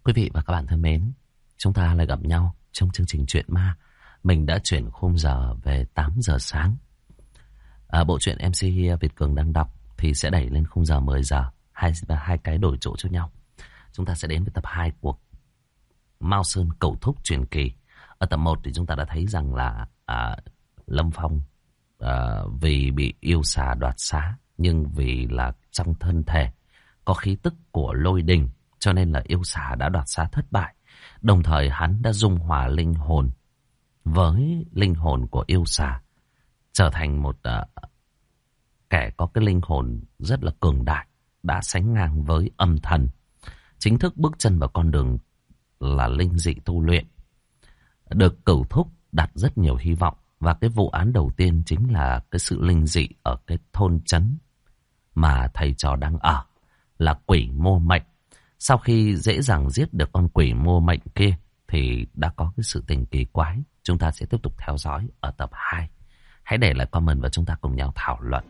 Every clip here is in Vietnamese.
Quý vị và các bạn thân mến, chúng ta lại gặp nhau trong chương trình Chuyện Ma. Mình đã chuyển khung giờ về 8 giờ sáng. Bộ truyện MC Việt Cường đang đọc thì sẽ đẩy lên khung giờ 10 giờ. Hai cái đổi chỗ cho nhau. Chúng ta sẽ đến với tập 2 của Mao Sơn Cầu Thúc truyền kỳ. Ở tập 1 thì chúng ta đã thấy rằng là Lâm Phong vì bị yêu xà đoạt xá, nhưng vì là trong thân thể có khí tức của lôi đình, cho nên là yêu xà đã đoạt xá thất bại. Đồng thời hắn đã dung hòa linh hồn với linh hồn của yêu xà, trở thành một kẻ có cái linh hồn rất là cường đại, đã sánh ngang với âm thần, chính thức bước chân vào con đường là linh dị tu luyện. Được Cửu Thúc đặt rất nhiều hy vọng, và cái vụ án đầu tiên chính là cái sự linh dị ở cái thôn trấn mà thầy trò đang ở, là quỷ mô mệnh. Sau khi dễ dàng giết được con quỷ mô mệnh kia thì đã có cái sự tình kỳ quái. Chúng ta sẽ tiếp tục theo dõi ở tập 2. Hãy để lại comment và chúng ta cùng nhau thảo luận.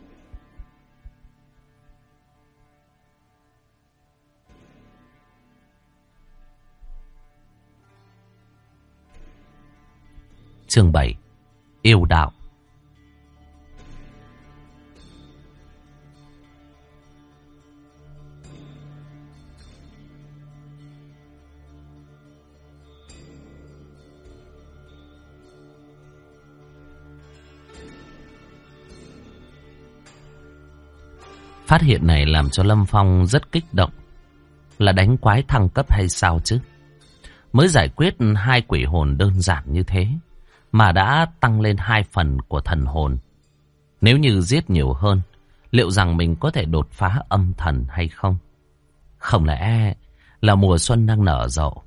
Chương 7. Yêu đạo. Phát hiện này làm cho Lâm Phong rất kích động. Là đánh quái thăng cấp hay sao chứ? Mới giải quyết 2 quỷ hồn đơn giản như thế mà đã tăng lên 2 phần của thần hồn. Nếu như giết nhiều hơn, liệu rằng mình có thể đột phá âm thần hay không? Không lẽ là mùa xuân đang nở rộ?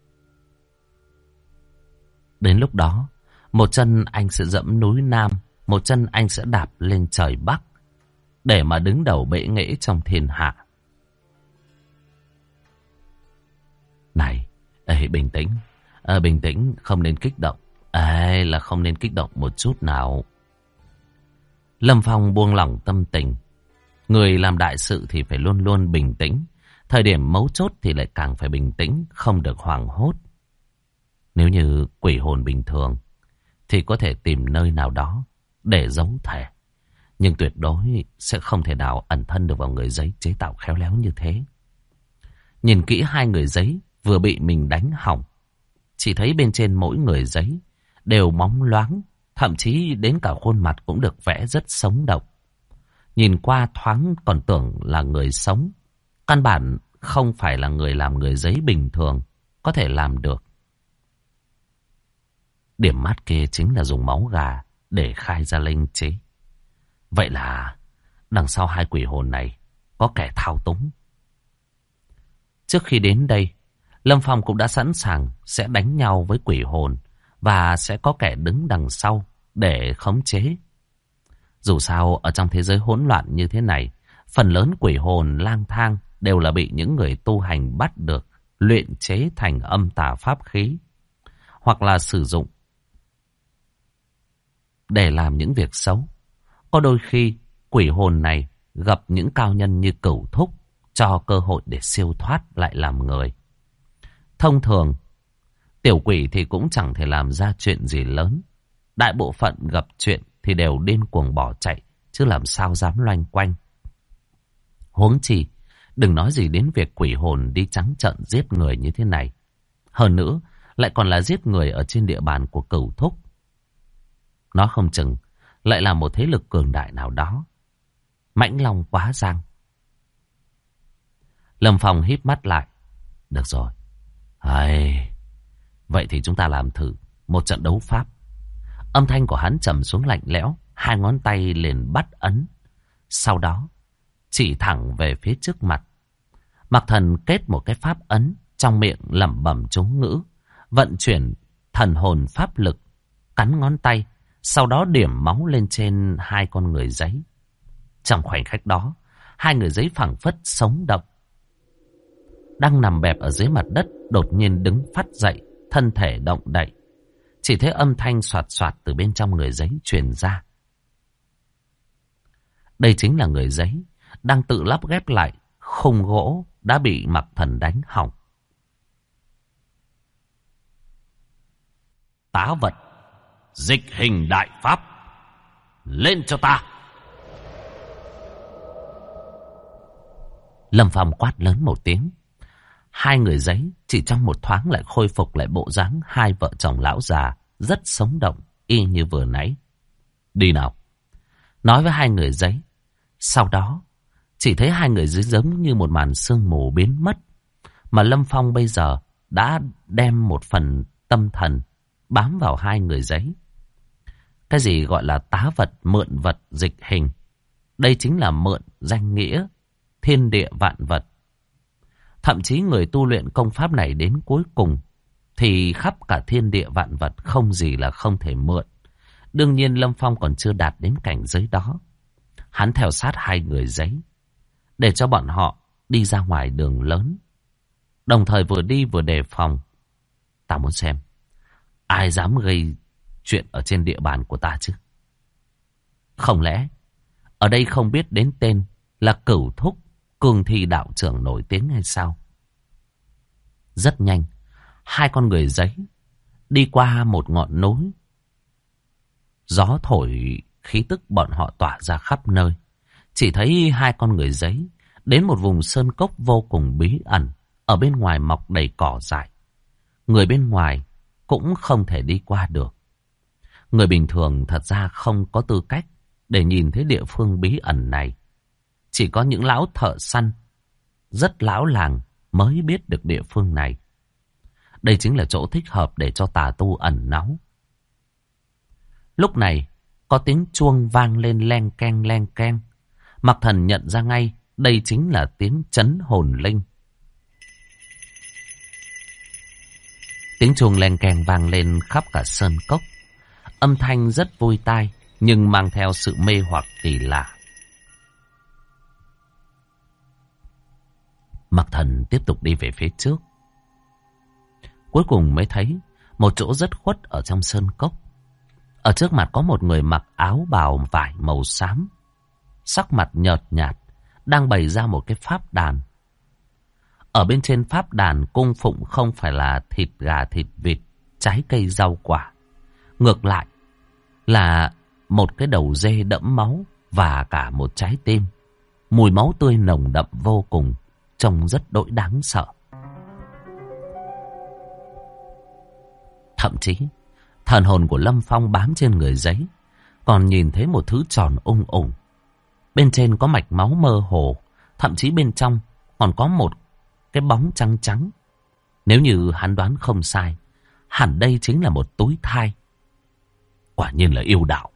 Đến lúc đó, một chân anh sẽ dẫm núi Nam, một chân anh sẽ đạp lên trời Bắc, để mà đứng đầu bệ nghệ trong thiên hạ. Này, bình tĩnh. Bình tĩnh, không nên kích động. Là không nên kích động một chút nào. Lâm Phong buông lỏng tâm tình. Người làm đại sự thì phải luôn luôn bình tĩnh. Thời điểm mấu chốt thì lại càng phải bình tĩnh, không được hoảng hốt. Nếu như quỷ hồn bình thường thì có thể tìm nơi nào đó để giấu thể, nhưng tuyệt đối sẽ không thể nào ẩn thân được vào người giấy chế tạo khéo léo như thế. Nhìn kỹ 2 người giấy vừa bị mình đánh hỏng, chỉ thấy bên trên mỗi người giấy đều bóng loáng, thậm chí đến cả khuôn mặt cũng được vẽ rất sống động. Nhìn qua thoáng còn tưởng là người sống, căn bản không phải là người làm người giấy bình thường có thể làm được. Điểm mát kia chính là dùng máu gà để khai ra linh chế. Vậy là đằng sau 2 quỷ hồn này có kẻ thao túng. Trước khi đến đây, Lâm Phong cũng đã sẵn sàng sẽ đánh nhau với quỷ hồn, và sẽ có kẻ đứng đằng sau để khống chế. Dù sao ở trong thế giới hỗn loạn như thế này, phần lớn quỷ hồn lang thang đều là bị những người tu hành bắt được, luyện chế thành âm tà pháp khí, hoặc là sử dụng để làm những việc xấu. Có đôi khi quỷ hồn này gặp những cao nhân như Cửu Thúc, cho cơ hội để siêu thoát lại làm người. Thông thường tiểu quỷ thì cũng chẳng thể làm ra chuyện gì lớn. Đại bộ phận gặp chuyện thì đều điên cuồng bỏ chạy, chứ làm sao dám loanh quanh. Huống chi, đừng nói gì đến việc quỷ hồn đi trắng trợn giết người như thế này. Hơn nữa, lại còn là giết người ở trên địa bàn của Cửu Thúc. Nó không chừng lại là một thế lực cường đại nào đó. Mãnh long quá giang. Lâm Phong híp mắt lại. Được rồi. Vậy thì chúng ta làm thử một trận đấu pháp. Âm thanh của hắn trầm xuống lạnh lẽo, 2 ngón tay liền bắt ấn. Sau đó chỉ thẳng về phía trước mặt. Mặc Thần kết một cái pháp ấn, trong miệng lẩm bẩm chú ngữ, vận chuyển thần hồn pháp lực, cắn ngón tay, sau đó điểm máu lên trên 2 con người giấy. Trong khoảnh khắc đó, 2 người giấy phảng phất sống động. Đang nằm bẹp ở dưới mặt đất, đột nhiên đứng phát dậy, thân thể động đậy. Chỉ thấy âm thanh soạt soạt từ bên trong người giấy truyền ra. Đây chính là người giấy đang tự lắp ghép lại khung gỗ đã bị Mặc Thần đánh hỏng. tá vật, dịch hình đại pháp. Lên cho ta. Lâm Phong quát lớn một tiếng. Hai người giấy chỉ trong một thoáng lại khôi phục lại bộ dáng hai vợ chồng lão già, rất sống động, y như vừa nãy. Đi nào. Nói với hai người giấy. Sau đó, chỉ thấy hai người giấy giống như một màn sương mù biến mất. Mà Lâm Phong bây giờ đã đem một phần tâm thần bám vào hai người giấy. Cái gì gọi là tá vật, mượn vật, dịch hình. Đây chính là mượn danh nghĩa thiên địa vạn vật. Thậm chí người tu luyện công pháp này đến cuối cùng thì khắp cả thiên địa vạn vật không gì là không thể mượn. Đương nhiên Lâm Phong còn chưa đạt đến cảnh giới đó. Hắn theo sát hai người giấy để cho bọn họ đi ra ngoài đường lớn. Đồng thời vừa đi vừa đề phòng. Ta muốn xem ai dám gây chuyện ở trên địa bàn của ta chứ. Không lẽ ở đây không biết đến tên là Cửu Thúc, cương thi đạo trưởng nổi tiếng hay sao? Rất nhanh, hai con người giấy đi qua một ngọn núi. Gió thổi, khí tức bọn họ tỏa ra khắp nơi. Chỉ thấy hai con người giấy đến một vùng sơn cốc vô cùng bí ẩn. Ở bên ngoài mọc đầy cỏ dại. Người bên ngoài cũng không thể đi qua được. Người bình thường thật ra không có tư cách để nhìn thấy địa phương bí ẩn này. Chỉ có những lão thợ săn rất lão làng mới biết được địa phương này. Đây chính là chỗ thích hợp để cho tà tu ẩn náu. Lúc này có tiếng chuông vang lên leng keng leng keng. Mạc Thần nhận ra ngay đây chính là tiếng trấn hồn linh. Tiếng chuông leng keng vang lên khắp cả sơn cốc. Âm thanh rất vui tai nhưng mang theo sự mê hoặc kỳ lạ. Mạc Thần tiếp tục đi về phía trước. Cuối cùng mới thấy một chỗ rất khuất ở trong sơn cốc. Ở trước mặt có một người mặc áo bào vải màu xám, sắc mặt nhợt nhạt, đang bày ra một cái pháp đàn. Ở bên trên pháp đàn cung phụng không phải là thịt gà, thịt vịt, trái cây, rau quả. Ngược lại là một cái đầu dê đẫm máu và cả một trái tim. Mùi máu tươi nồng đậm vô cùng, trông rất đỗi đáng sợ. Thậm chí, thần hồn của Lâm Phong bám trên người giấy, còn nhìn thấy một thứ tròn ung ủng. Bên trên có mạch máu mơ hồ, thậm chí bên trong còn có một cái bóng trắng trắng. Nếu như hắn đoán không sai, hẳn đây chính là một túi thai. Quả nhiên là yêu đạo.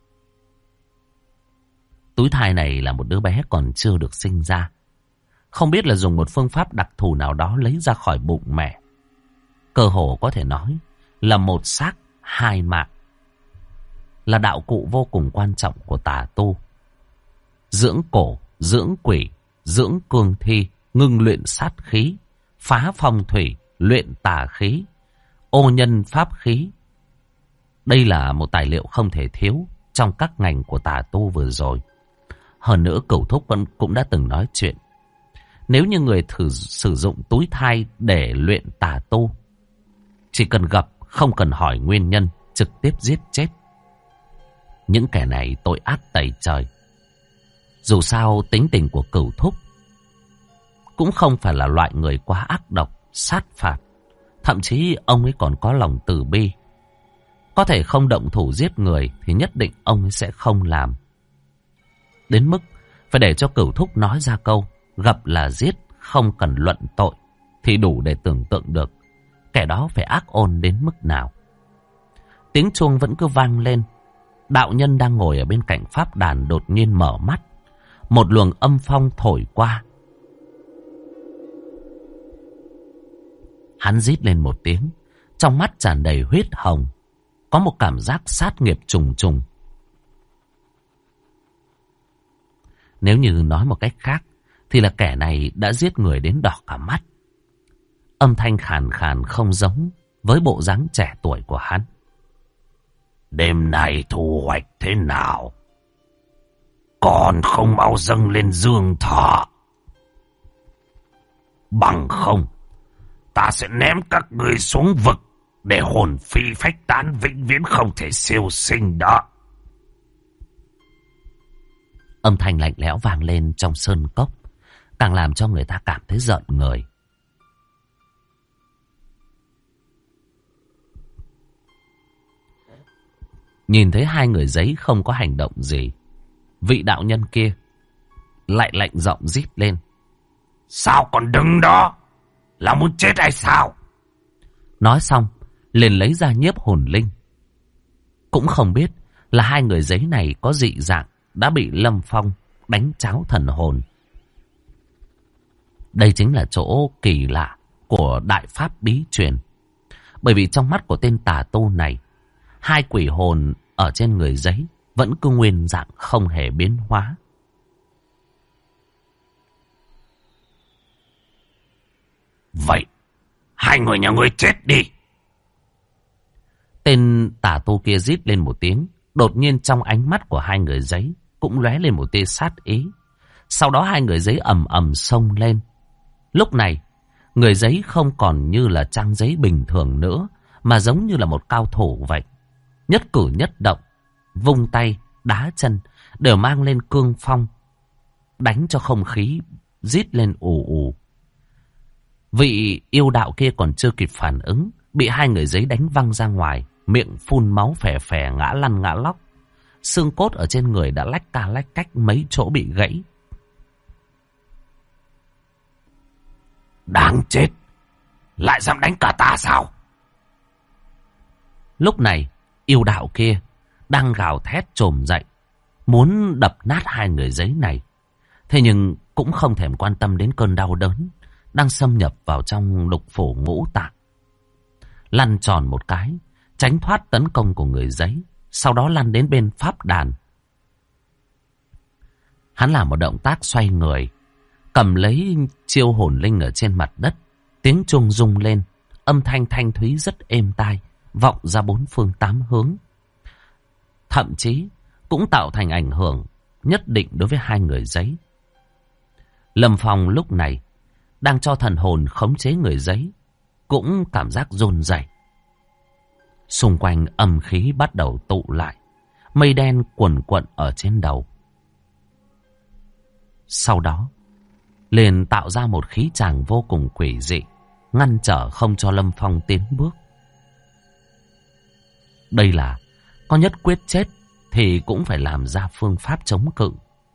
Túi thai này là một đứa bé còn chưa được sinh ra. Không biết là dùng một phương pháp đặc thù nào đó lấy ra khỏi bụng mẹ. Cơ hồ có thể nói là một xác hai mạng. Là đạo cụ vô cùng quan trọng của tà tu. Dưỡng cổ, dưỡng quỷ, dưỡng cương thi, ngưng luyện sát khí, phá phong thủy, luyện tà khí, ô nhân pháp khí. Đây là một tài liệu không thể thiếu trong các ngành của tà tu vừa rồi. Hơn nữa Cửu Thúc cũng đã từng nói chuyện. Nếu như người sử dụng túi thai để luyện tà tu, chỉ cần gặp, không cần hỏi nguyên nhân, trực tiếp giết chết. Những kẻ này tội ác tày trời. Dù sao tính tình của Cửu Thúc cũng không phải là loại người quá ác độc, sát phạt. Thậm chí ông ấy còn có lòng từ bi. Có thể không động thủ giết người thì nhất định ông ấy sẽ không làm. Đến mức phải để cho Cửu Thúc nói ra câu gặp là giết, không cần luận tội, thì đủ để tưởng tượng được kẻ đó phải ác ôn đến mức nào. Tiếng chuông vẫn cứ vang lên. Đạo nhân đang ngồi ở bên cạnh pháp đàn đột nhiên mở mắt. Một luồng âm phong thổi qua. Hắn rít lên một tiếng, trong mắt tràn đầy huyết hồng, có một cảm giác sát nghiệp trùng trùng. Nếu như nói một cách khác, thì là kẻ này đã giết người đến đỏ cả mắt. Âm thanh khàn khàn không giống với bộ dáng trẻ tuổi của hắn. Đêm nay thu hoạch thế nào? Còn không mau dâng lên dương thọ. Bằng không, ta sẽ ném các ngươi xuống vực để hồn phi phách tán vĩnh viễn không thể siêu sinh đó. Âm thanh lạnh lẽo vang lên trong sơn cốc, càng làm cho người ta cảm thấy rợn người. Nhìn thấy hai người giấy không có hành động gì, vị đạo nhân kia lại lạnh giọng rít lên. Sao còn đứng đó? Là muốn chết hay sao? Nói xong, liền lấy ra nhiếp hồn linh. Cũng không biết là hai người giấy này có dị dạng, đã bị Lâm Phong đánh cháo thần hồn. Đây chính là chỗ kỳ lạ của đại pháp bí truyền. Bởi vì trong mắt của tên tà tu này, hai quỷ hồn ở trên người giấy vẫn cứ nguyên dạng không hề biến hóa. Vậy, hai người nhà ngươi chết đi. Tên tà tu kia rít lên một tiếng. Đột nhiên trong ánh mắt của hai người giấy cũng lóe lên một tia sát ý. Sau đó hai người giấy ầm ầm xông lên. Lúc này, người giấy không còn như là trang giấy bình thường nữa, mà giống như là một cao thủ vậy. Nhất cử nhất động, vung tay, đá chân, đều mang lên cương phong, đánh cho không khí rít lên ù ù. Vị yêu đạo kia còn chưa kịp phản ứng, bị hai người giấy đánh văng ra ngoài, miệng phun máu phè phè, ngã lăn ngã lóc. Xương cốt ở trên người đã lách ca lách cách, mấy chỗ bị gãy. Đáng chết, lại dám đánh cả ta sao? Lúc này, yêu đạo kia đang gào thét trồm dậy, muốn đập nát hai người giấy này. Thế nhưng cũng không thèm quan tâm đến cơn đau đớn đang xâm nhập vào trong lục phủ ngũ tạng. Lăn tròn một cái, tránh thoát tấn công của người giấy, sau đó lăn đến bên pháp đàn. Hắn làm một động tác xoay người, cầm lấy chiêu hồn linh ở trên mặt đất. Tiếng chuông rung lên, âm thanh thanh thúy rất êm tai, vọng ra bốn phương tám hướng. Thậm chí cũng tạo thành ảnh hưởng nhất định đối với hai người giấy. Lâm Phong lúc này đang cho thần hồn khống chế người giấy, cũng cảm giác run rẩy. Xung quanh âm khí bắt đầu tụ lại, mây đen quần quận ở trên đầu. Sau đó, liền tạo ra một khí tràng vô cùng quỷ dị, ngăn trở không cho Lâm Phong tiến bước. Đây là có nhất quyết chết thì cũng phải làm ra phương pháp chống cự.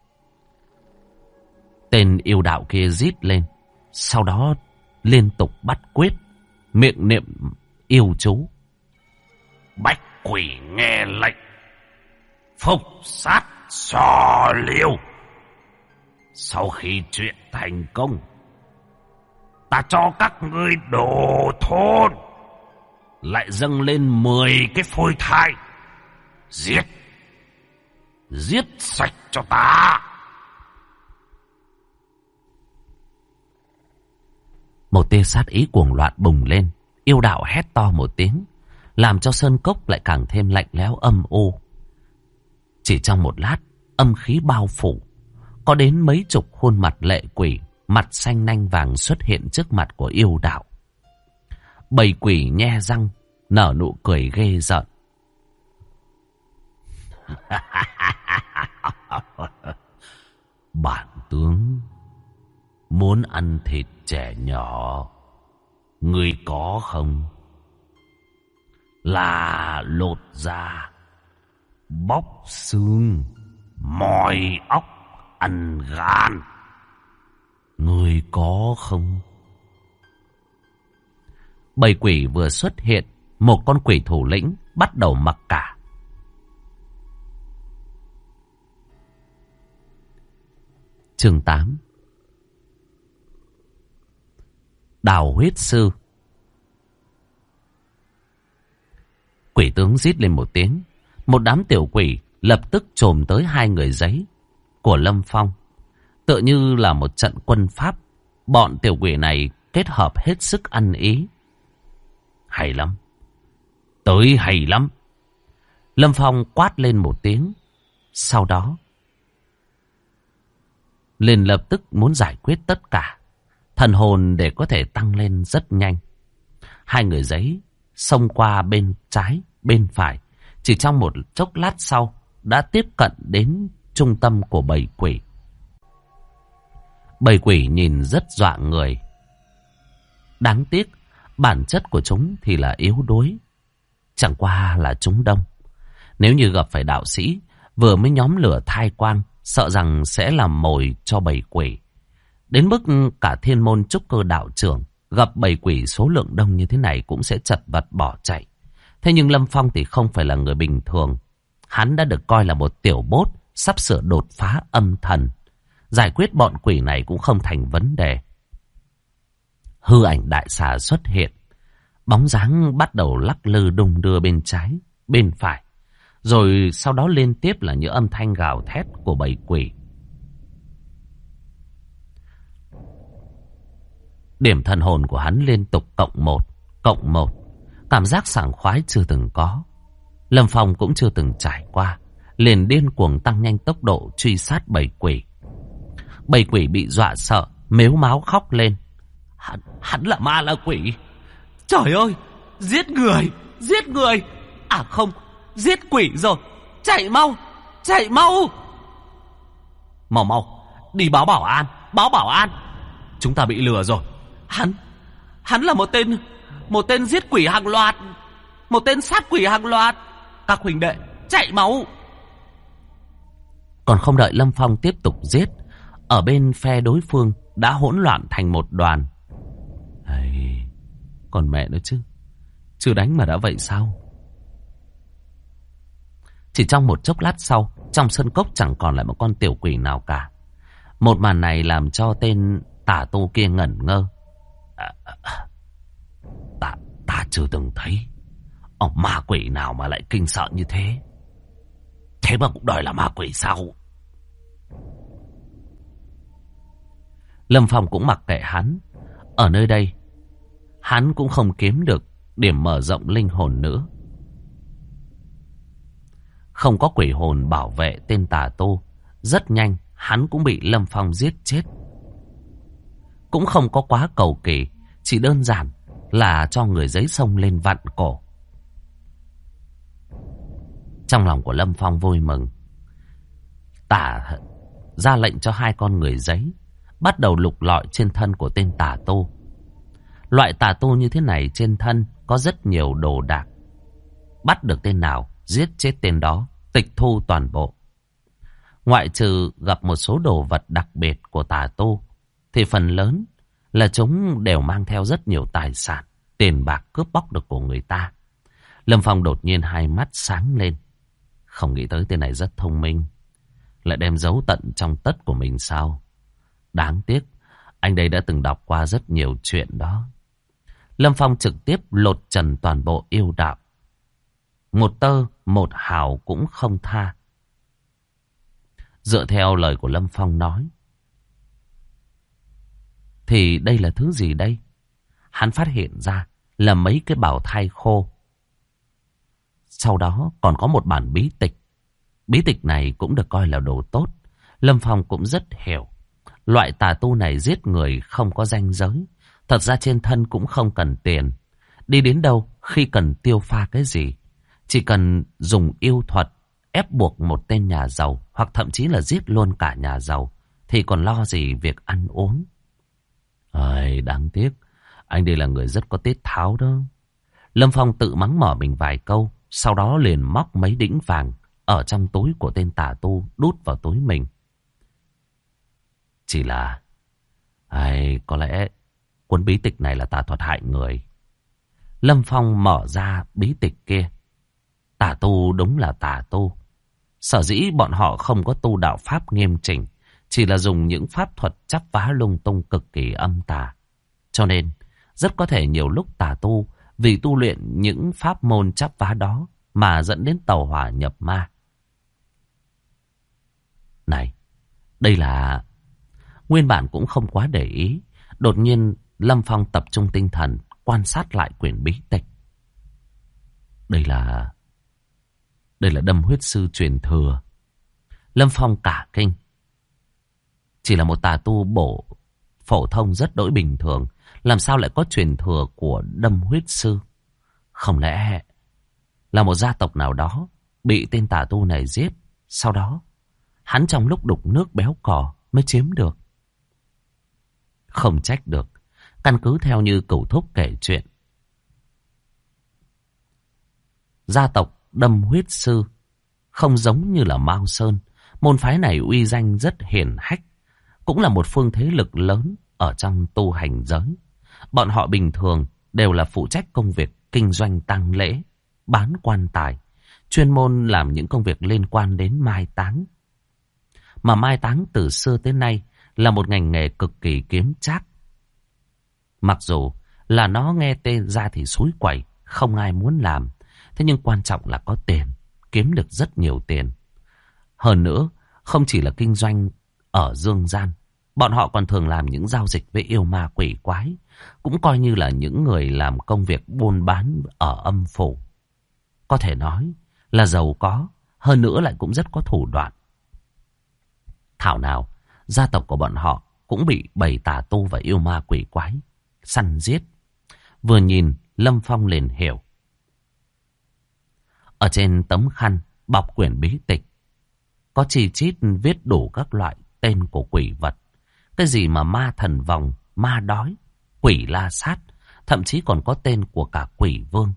Tên yêu đạo kia rít lên, sau đó liên tục bắt quyết, miệng niệm yêu chú. Bạch quỷ nghe lệnh, phục sát xò liêu. Sau khi chuyện thành công, ta cho các ngươi đổ thôn, lại dâng lên 10 cái phôi thai. Giết, giết sạch cho ta. Một tia sát ý cuồng loạn bùng lên. Yêu đạo hét to một tiếng, làm cho sơn cốc lại càng thêm lạnh lẽo âm u. Chỉ trong một lát, âm khí bao phủ. Có đến mấy chục khuôn mặt lệ quỷ, mặt xanh nanh vàng xuất hiện trước mặt của yêu đạo. Bầy quỷ nhe răng, nở nụ cười ghê rợn. Bản tướng muốn ăn thịt trẻ nhỏ, ngươi có không? Là lột da, bóc xương, moi óc, ăn gan, ngươi có không? Bầy quỷ vừa xuất hiện, một con quỷ thủ lĩnh bắt đầu mặc cả. Chương 8. Đào huyết sư. Quỷ tướng rít lên một tiếng, một đám tiểu quỷ lập tức chồm tới hai người giấy của Lâm Phong. Tựa như là một trận quân pháp, bọn tiểu quỷ này kết hợp hết sức ăn ý. Hay lắm, tới hay lắm. Lâm Phong quát lên một tiếng, sau đó liền lập tức muốn giải quyết tất cả. Thần hồn để có thể tăng lên rất nhanh. Hai người giấy xông qua bên trái, bên phải. Chỉ trong một chốc lát sau, đã tiếp cận đến trung tâm của bầy quỷ. Bầy quỷ nhìn rất dọa người. Đáng tiếc, bản chất của chúng thì là yếu đuối. Chẳng qua là chúng đông. Nếu như gặp phải đạo sĩ, vừa mới nhóm lửa thai quang, sợ rằng sẽ làm mồi cho bầy quỷ. Đến mức cả thiên môn trúc cơ đạo trưởng gặp bầy quỷ số lượng đông như thế này cũng sẽ chật vật bỏ chạy. Thế nhưng Lâm Phong thì không phải là người bình thường. Hắn đã được coi là một tiểu bốt sắp sửa đột phá âm thần. Giải quyết bọn quỷ này cũng không thành vấn đề. Hư ảnh đại xà xuất hiện. Bóng dáng bắt đầu lắc lư đung đưa bên trái, bên phải. Rồi sau đó liên tiếp là những âm thanh gào thét của bầy quỷ. Điểm thần hồn của hắn liên tục cộng một. Cảm giác sảng khoái chưa từng có. Lâm Phong cũng chưa từng trải qua. Liền điên cuồng tăng nhanh tốc độ truy sát bầy quỷ. Bầy quỷ bị dọa sợ, mếu máo khóc lên. Hắn là ma là quỷ. Trời ơi, giết người. À không, giết quỷ rồi. Chạy mau. Mau, đi báo bảo an. Chúng ta bị lừa rồi. Hắn là một tên giết quỷ hàng loạt. Một tên sát quỷ hàng loạt. Các huynh đệ, chạy mau. Còn không đợi Lâm Phong tiếp tục giết, ở bên phe đối phương đã hỗn loạn thành một đoàn. Còn mẹ nữa chứ. Chưa đánh mà đã vậy sao? Chỉ trong một chốc lát sau, trong sân cốc chẳng còn lại một con tiểu quỷ nào cả. Một màn này làm cho tên tà tu kia ngẩn ngơ. Ta chưa từng thấy ma quỷ nào mà lại kinh sợ như thế. Thế mà cũng đòi là ma quỷ sao? Lâm Phong cũng mặc kệ hắn. Ở nơi đây, hắn cũng không kiếm được điểm mở rộng linh hồn nữa. Không có quỷ hồn bảo vệ tên tà tu, rất nhanh hắn cũng bị Lâm Phong giết chết. Cũng không có quá cầu kỳ, chỉ đơn giản là cho người giấy sông lên vặn cổ. Trong lòng của Lâm Phong vui mừng. Tả ra lệnh cho hai con người giấy bắt đầu lục lọi trên thân của tên tà tu. Loại tà tu như thế này trên thân có rất nhiều đồ đạc. Bắt được tên nào, giết chết tên đó, tịch thu toàn bộ. Ngoại trừ gặp một số đồ vật đặc biệt của tà tu, thì phần lớn là chúng đều mang theo rất nhiều tài sản, tiền bạc cướp bóc được của người ta. Lâm Phong đột nhiên hai mắt sáng lên. Không nghĩ tới tên này rất thông minh, lại đem giấu tận trong tất của mình sao? Đáng tiếc, anh đây đã từng đọc qua rất nhiều chuyện đó. Lâm Phong trực tiếp lột trần toàn bộ yêu đạo. Một tơ, một hào cũng không tha. Dựa theo lời của Lâm Phong nói, thì đây là thứ gì đây? Hắn phát hiện ra là mấy cái bảo thai khô. Sau đó còn có một bản bí tịch. Bí tịch này cũng được coi là đồ tốt. Lâm Phong cũng rất hiểu. Loại tà tu này giết người không có ranh giới. Thật ra trên thân cũng không cần tiền. Đi đến đâu khi cần tiêu pha cái gì, chỉ cần dùng yêu thuật ép buộc một tên nhà giàu, hoặc thậm chí là giết luôn cả nhà giàu, thì còn lo gì việc ăn uống. Đáng tiếc, anh đây là người rất có tiết tháo đó. Lâm Phong tự mắng mỏ mình vài câu, sau đó liền móc mấy đĩnh vàng ở trong túi của tên tà tu đút vào túi mình. Chỉ là có lẽ cuốn bí tịch này là tà thuật hại người. Lâm Phong mở ra bí tịch kia. Tà tu đúng là tà tu. Sở dĩ bọn họ không có tu đạo pháp nghiêm chỉnh, chỉ là dùng những pháp thuật chắp vá lung tung cực kỳ âm tà. Cho nên rất có thể nhiều lúc tà tu vì tu luyện những pháp môn chắp vá đó mà dẫn đến tẩu hỏa nhập ma. Này, đây là... Nguyên bản cũng không quá để ý. Đột nhiên Lâm Phong tập trung tinh thần quan sát lại quyển bí tịch. Đây là đâm huyết sư truyền thừa. Lâm Phong cả kinh. Chỉ là một tà tu bổ phổ thông rất đỗi bình thường, làm sao lại có truyền thừa của đâm huyết sư? Không lẽ là một gia tộc nào đó bị tên tà tu này giết, sau đó hắn trong lúc đục nước béo cò mới chiếm được. Không trách được, căn cứ theo như cửu thúc kể chuyện, gia tộc Đâm Huyết Sư không giống như là Mao Sơn. Môn phái này uy danh rất hiển hách, cũng là một phương thế lực lớn ở trong tu hành giới. Bọn họ bình thường đều là phụ trách công việc kinh doanh tang lễ, bán quan tài, chuyên môn làm những công việc liên quan đến mai táng. Mà mai táng từ xưa tới nay là một ngành nghề cực kỳ kiếm trác. Mặc dù là nó nghe tên ra thì xúi quẩy, không ai muốn làm. Thế nhưng quan trọng là có tiền, kiếm được rất nhiều tiền. Hơn nữa, không chỉ là kinh doanh ở dương gian, bọn họ còn thường làm những giao dịch với yêu ma quỷ quái, cũng coi như là những người làm công việc buôn bán ở âm phủ. Có thể nói là giàu có, hơn nữa lại cũng rất có thủ đoạn. Thảo nào, gia tộc của bọn họ cũng bị bầy tà tu và yêu ma quỷ quái săn giết. Vừa nhìn, Lâm Phong liền hiểu. Ở trên tấm khăn bọc quyển bí tịch, có chi chít viết đủ các loại tên của quỷ vật. Cái gì mà ma thần vòng, ma đói, quỷ la sát, thậm chí còn có tên của cả quỷ vương.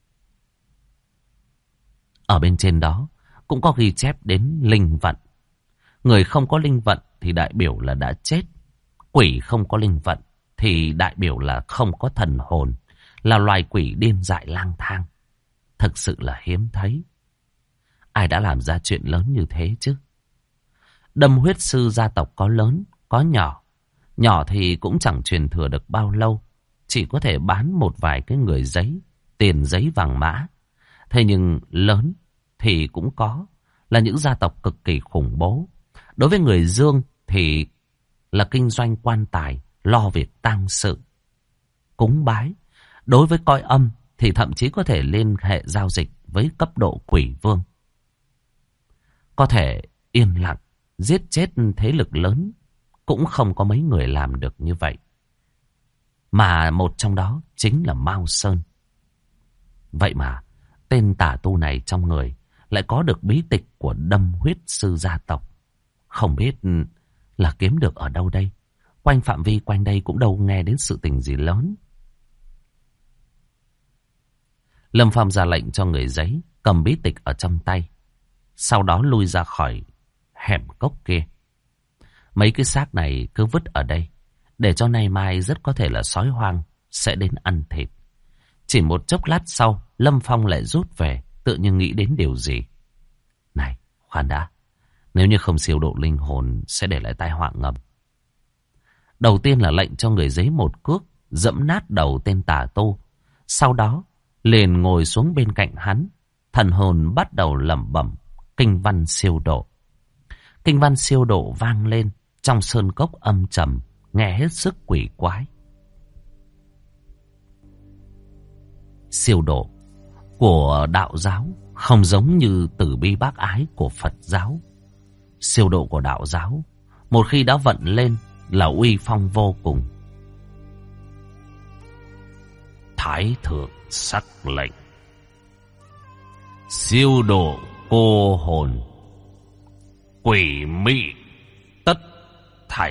Ở bên trên đó cũng có ghi chép đến linh vận. Người không có linh vận thì đại biểu là đã chết. Quỷ không có linh vận thì đại biểu là không có thần hồn, là loài quỷ điên dại lang thang. Thực sự là hiếm thấy. Ai đã làm ra chuyện lớn như thế chứ? Đâm Huyết Sư gia tộc có lớn, có nhỏ. Nhỏ thì cũng chẳng truyền thừa được bao lâu, chỉ có thể bán một vài cái người giấy, tiền giấy vàng mã. Thế nhưng lớn thì cũng có, là những gia tộc cực kỳ khủng bố. Đối với người dương thì là kinh doanh quan tài, lo việc tang sự, cúng bái. Đối với cõi âm thì thậm chí có thể liên hệ giao dịch với cấp độ quỷ vương. Có thể yên lặng giết chết thế lực lớn cũng không có mấy người làm được như vậy. Mà một trong đó chính là Mao Sơn. Vậy mà tên tà tu này trong người lại có được bí tịch của Đâm Huyết Sư gia tộc. Không biết là kiếm được ở đâu đây. Quanh phạm vi quanh đây cũng đâu nghe đến sự tình gì lớn. Lâm Phàm ra lệnh cho người giấy cầm bí tịch ở trong tay, sau đó lui ra khỏi hẻm cốc kia. Mấy cái xác này cứ vứt ở đây, để cho nay mai rất có thể là sói hoang sẽ đến ăn thịt. Chỉ một chốc lát sau, Lâm Phong lại rút về, tự như nghĩ đến điều gì. Này, khoan đã, nếu như không siêu độ linh hồn sẽ để lại tai họa ngầm. Đầu tiên là lệnh cho người giấy một cước dẫm nát đầu tên tà tu. Sau đó liền ngồi xuống bên cạnh hắn, thần hồn bắt đầu lẩm bẩm kinh văn siêu độ. Kinh văn siêu độ vang lên trong sơn cốc âm trầm, nghe hết sức quỷ quái. Siêu độ của đạo giáo không giống như từ bi bác ái của Phật giáo. Siêu độ của đạo giáo một khi đã vận lên là uy phong vô cùng. Thái thượng sắc lệnh siêu độ cô hồn, quỷ mị tất thảy,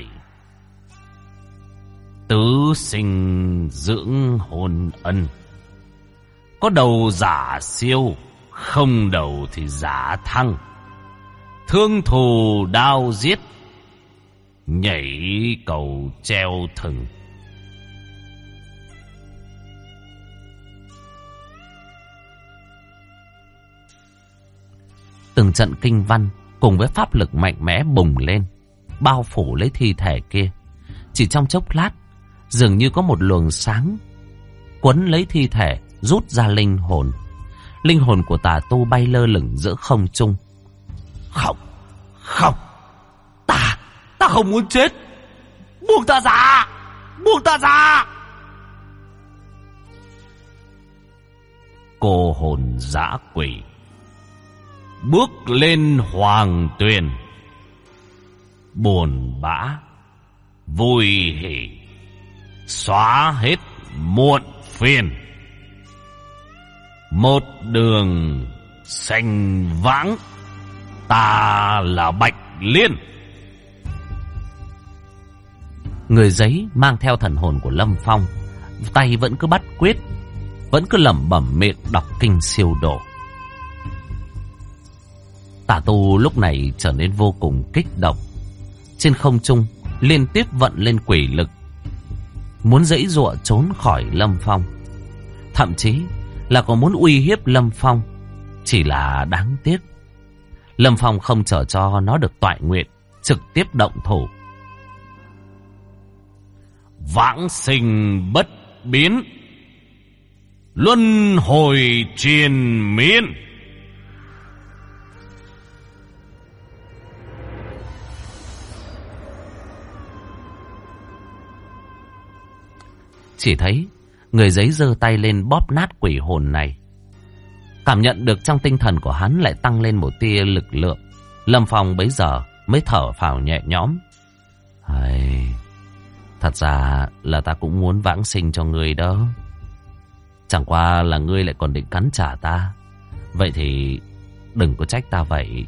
tứ sinh dưỡng hồn ân. Có đầu giả siêu, không đầu thì giả thăng. Thương thù đao giết, nhảy cầu treo thừng. Từng trận kinh văn cùng với pháp lực mạnh mẽ bùng lên, bao phủ lấy thi thể kia. Chỉ trong chốc lát, dường như có một luồng sáng quấn lấy thi thể, rút ra linh hồn. Linh hồn của tà tu bay lơ lửng giữa không trung. Không, không, ta không muốn chết. Buông ta ra, buông ta ra. Cô hồn dã quỷ bước lên hoàng tuyền, buồn bã vui hỉ, xóa hết muộn phiền. một đường xanh vãng, ta là Bạch Liên. Người giấy mang theo thần hồn của Lâm Phong, tay vẫn cứ bắt quyết, vẫn cứ lẩm bẩm miệng đọc kinh siêu độ. Tả tu lúc này trở nên vô cùng kích động. Trên không trung liên tiếp vận lên quỷ lực, muốn giãy giụa trốn khỏi Lâm Phong, thậm chí là còn muốn uy hiếp Lâm Phong. Chỉ là đáng tiếc, Lâm Phong không chờ cho nó được toại nguyện, trực tiếp động thủ. Vãng sinh bất biến, luân hồi triền miên. Chỉ thấy người giấy giơ tay lên bóp nát quỷ hồn này. Cảm nhận được trong tinh thần của hắn lại tăng lên một tia lực lượng. Lâm Phong bấy giờ mới thở phào nhẹ nhõm. Thật ra là ta cũng muốn vãng sinh cho ngươi đó. Chẳng qua là ngươi lại còn định cắn trả ta. Vậy thì đừng có trách ta vậy.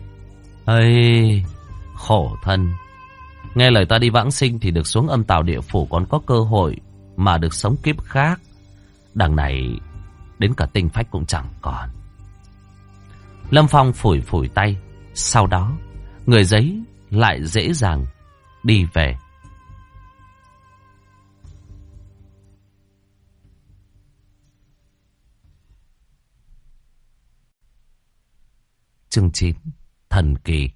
Khổ thân. Nghe lời ta đi vãng sinh thì được xuống âm tào địa phủ, còn có cơ hội mà được sống kiếp khác. Đằng này đến cả tinh phách cũng chẳng còn. Lâm Phong phủi phủi tay. Sau đó người giấy lại dễ dàng đi về. Chương 9. Thần kỳ.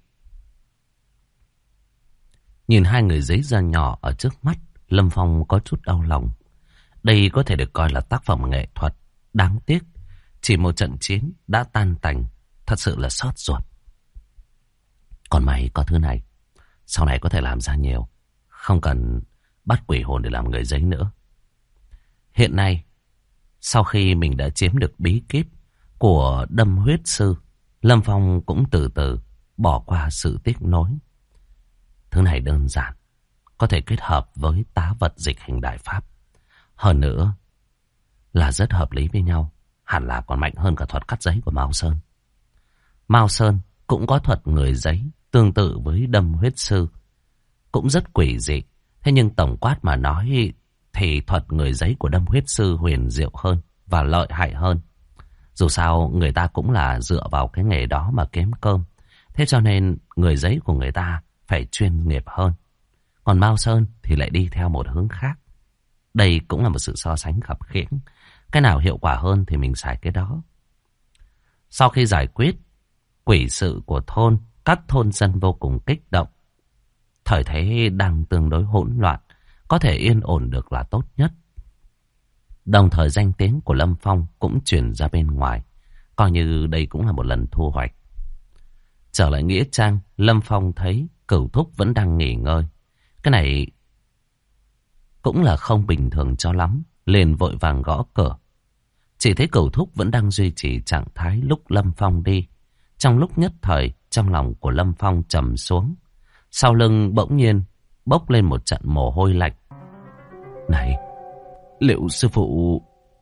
Nhìn hai người giấy da nhỏ ở trước mắt, Lâm Phong có chút đau lòng. Đây có thể được coi là tác phẩm nghệ thuật. Đáng tiếc, chỉ một trận chiến đã tan tành. Thật sự là xót ruột. Còn may có thứ này, sau này có thể làm ra nhiều. Không cần bắt quỷ hồn để làm người giấy nữa. Hiện nay, sau khi mình đã chiếm được bí kíp của Đâm Huyết Sư, Lâm Phong cũng từ từ bỏ qua sự tiếc nối. Thứ này đơn giản, có thể kết hợp với tá vật dịch hình đại pháp. Hơn nữa là rất hợp lý với nhau. Hẳn là còn mạnh hơn cả thuật cắt giấy của Mao Sơn. Mao Sơn cũng có thuật người giấy tương tự với Đâm Huyết Sư, cũng rất quỷ dị. Thế nhưng tổng quát mà nói thì thuật người giấy của Đâm Huyết Sư huyền diệu hơn và lợi hại hơn. Dù sao người ta cũng là dựa vào cái nghề đó mà kiếm cơm. Thế cho nên người giấy của người ta phải chuyên nghiệp hơn. Còn Mao Sơn thì lại đi theo một hướng khác. Đây cũng là một sự so sánh khập khiễng. Cái nào hiệu quả hơn thì mình xài cái đó. Sau khi giải quyết quỷ sự của thôn, các thôn dân vô cùng kích động. Thời thế đang tương đối hỗn loạn, có thể yên ổn được là tốt nhất. Đồng thời danh tiếng của Lâm Phong cũng truyền ra bên ngoài, coi như đây cũng là một lần thu hoạch. Trở lại nghĩa trang, Lâm Phong thấy Cửu Thúc vẫn đang nghỉ ngơi. Cái này cũng là không bình thường cho lắm, liền vội vàng gõ cửa. Chỉ thấy Cửu Thúc vẫn đang duy trì trạng thái lúc Lâm Phong đi. Trong lúc nhất thời, trong lòng của Lâm Phong trầm xuống. Sau lưng bỗng nhiên bốc lên một trận mồ hôi lạnh. Này, liệu sư phụ...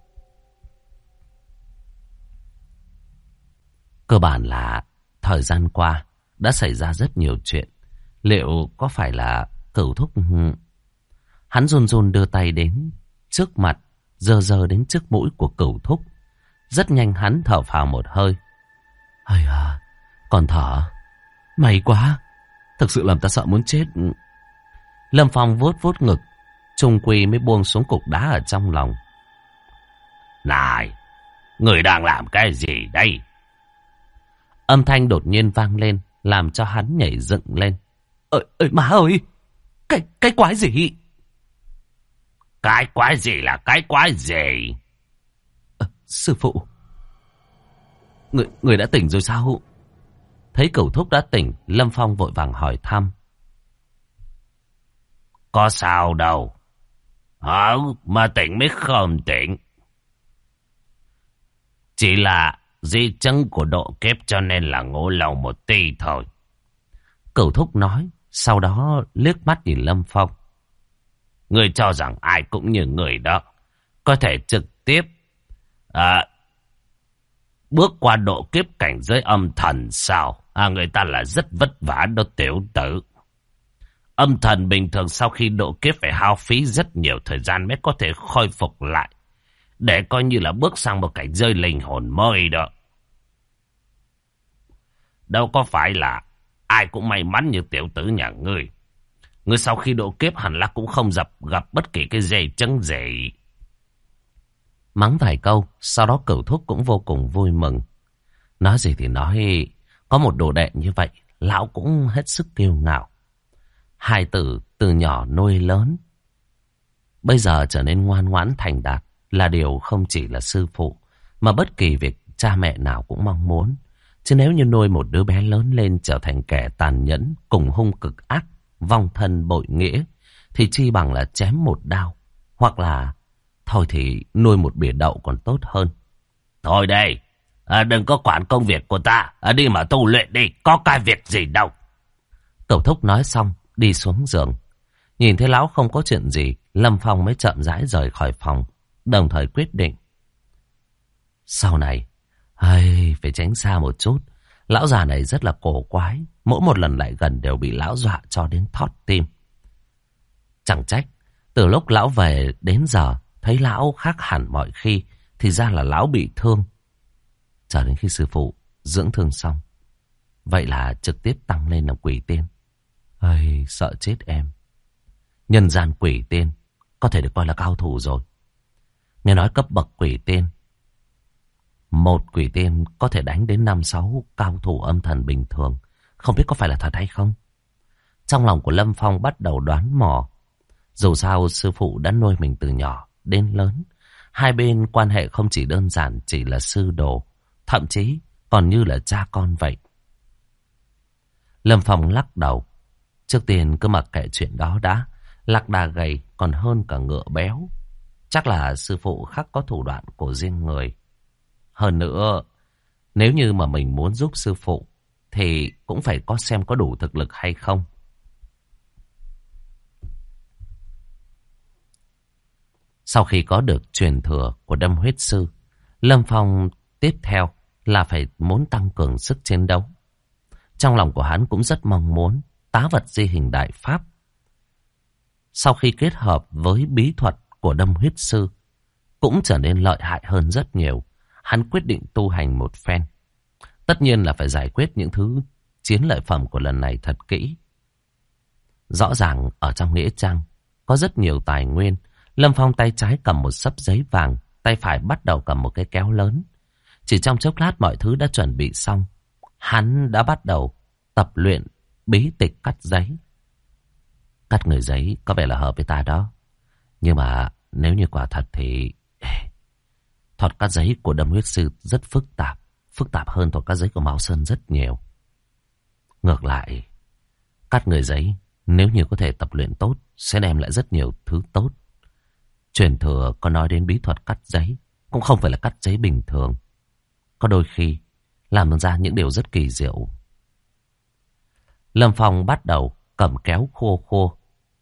Cơ bản là thời gian qua đã xảy ra rất nhiều chuyện. Liệu có phải là Cửu Thúc... Hắn run run đưa tay đến trước mặt, giơ đến trước mũi của Cửu Thúc. Rất nhanh hắn thở phào một hơi. Ây à, còn thở. May quá, thực sự làm ta sợ muốn chết. Lâm Phong vuốt ngực, trung quy mới buông xuống cục đá ở trong lòng. Này, người đang làm cái gì đây? Âm thanh đột nhiên vang lên, làm cho hắn nhảy dựng lên. Má ơi, cái quái gì? Cái quái gì là cái quái gì? Sư phụ, người đã tỉnh rồi sao? Thấy Cửu Thúc đã tỉnh, Lâm Phong vội vàng hỏi thăm. Có sao đâu. Mà tỉnh mới không tỉnh. Chỉ là di chứng của độ kiếp cho nên là ngủ lâu một tí thôi. Cửu Thúc nói, sau đó liếc mắt nhìn Lâm Phong. Người cho rằng ai cũng như người đó, có thể trực tiếp bước qua độ kiếp cảnh giới âm thần sao? Người ta là rất vất vả đó tiểu tử. Âm thần bình thường sau khi độ kiếp phải hao phí rất nhiều thời gian mới có thể khôi phục lại. Để coi như là bước sang một cảnh giới linh hồn mới đó. Đâu có phải là ai cũng may mắn như tiểu tử nhà ngươi. Ngươi sau khi độ kiếp hẳn là cũng không gặp bất kỳ cái gì chấn gì. Mắng vài câu, sau đó Cửu Thúc cũng vô cùng vui mừng. Nói gì thì nói, có một đồ đệ như vậy, lão cũng hết sức kiêu ngạo. Hai tử từ nhỏ nuôi lớn, bây giờ trở nên ngoan ngoãn thành đạt là điều không chỉ là sư phụ, mà bất kỳ việc cha mẹ nào cũng mong muốn. Chứ nếu như nuôi một đứa bé lớn lên trở thành kẻ tàn nhẫn, cùng hung cực ác, vong thân bội nghĩa, thì chi bằng là chém một đao, hoặc là thôi thì nuôi một bỉa đậu còn tốt hơn. Thôi đây, đừng có quản công việc của ta, đi mà tu luyện đi, có cái việc gì đâu. Cẩu Thúc nói xong, đi xuống giường. Nhìn thấy lão không có chuyện gì, Lâm Phong mới chậm rãi rời khỏi phòng, đồng thời quyết định. Sau này, phải tránh xa một chút. Lão già này rất là cổ quái, mỗi một lần lại gần đều bị lão dọa cho đến thót tim. Chẳng trách, từ lúc lão về đến giờ, thấy lão khác hẳn mọi khi, thì ra là lão bị thương. Chờ đến khi sư phụ dưỡng thương xong, vậy là trực tiếp tăng lên làm quỷ tiên. Sợ chết em. Nhân gian quỷ tiên có thể được coi là cao thủ rồi. Nghe nói cấp bậc quỷ tiên, một quỷ tiên có thể đánh đến 5-6 cao thủ âm thần bình thường. Không biết có phải là thật hay không? Trong lòng của Lâm Phong bắt đầu đoán mò. Dù sao sư phụ đã nuôi mình từ nhỏ đến lớn. Hai bên quan hệ không chỉ đơn giản chỉ là sư đồ, thậm chí còn như là cha con vậy. Lâm Phong lắc đầu. Trước tiên cứ mặc kệ chuyện đó đã. Lạc đà gầy còn hơn cả ngựa béo. Chắc là sư phụ khắc có thủ đoạn của riêng người. Hơn nữa, nếu như mà mình muốn giúp sư phụ thì cũng phải xem có đủ thực lực hay không. Sau khi có được truyền thừa của Đâm Huyết Sư, Lâm Phong tiếp theo là phải muốn tăng cường sức chiến đấu. Trong lòng của hắn cũng rất mong muốn tá vật di hình đại pháp. Sau khi kết hợp với bí thuật của Đâm Huyết Sư, cũng trở nên lợi hại hơn rất nhiều. Hắn quyết định tu hành một phen. Tất nhiên là phải giải quyết những thứ chiến lợi phẩm của lần này thật kỹ. Rõ ràng ở trong nghĩa trang có rất nhiều tài nguyên. Lâm Phong tay trái cầm một xấp giấy vàng, tay phải bắt đầu cầm một cái kéo lớn. Chỉ trong chốc lát mọi thứ đã chuẩn bị xong. Hắn đã bắt đầu tập luyện bí tịch cắt giấy. Cắt người giấy có vẻ là hợp với ta đó. Nhưng mà nếu như quả thật thì thuật cắt giấy của Đâm Huyết Sư rất phức tạp. Phức tạp hơn thuật cắt giấy của Mao Sơn rất nhiều. Ngược lại, cắt người giấy nếu như có thể tập luyện tốt sẽ đem lại rất nhiều thứ tốt. Truyền thừa có nói đến bí thuật cắt giấy cũng không phải là cắt giấy bình thường. Có đôi khi làm ra những điều rất kỳ diệu. Lâm Phong bắt đầu cầm kéo khô khô.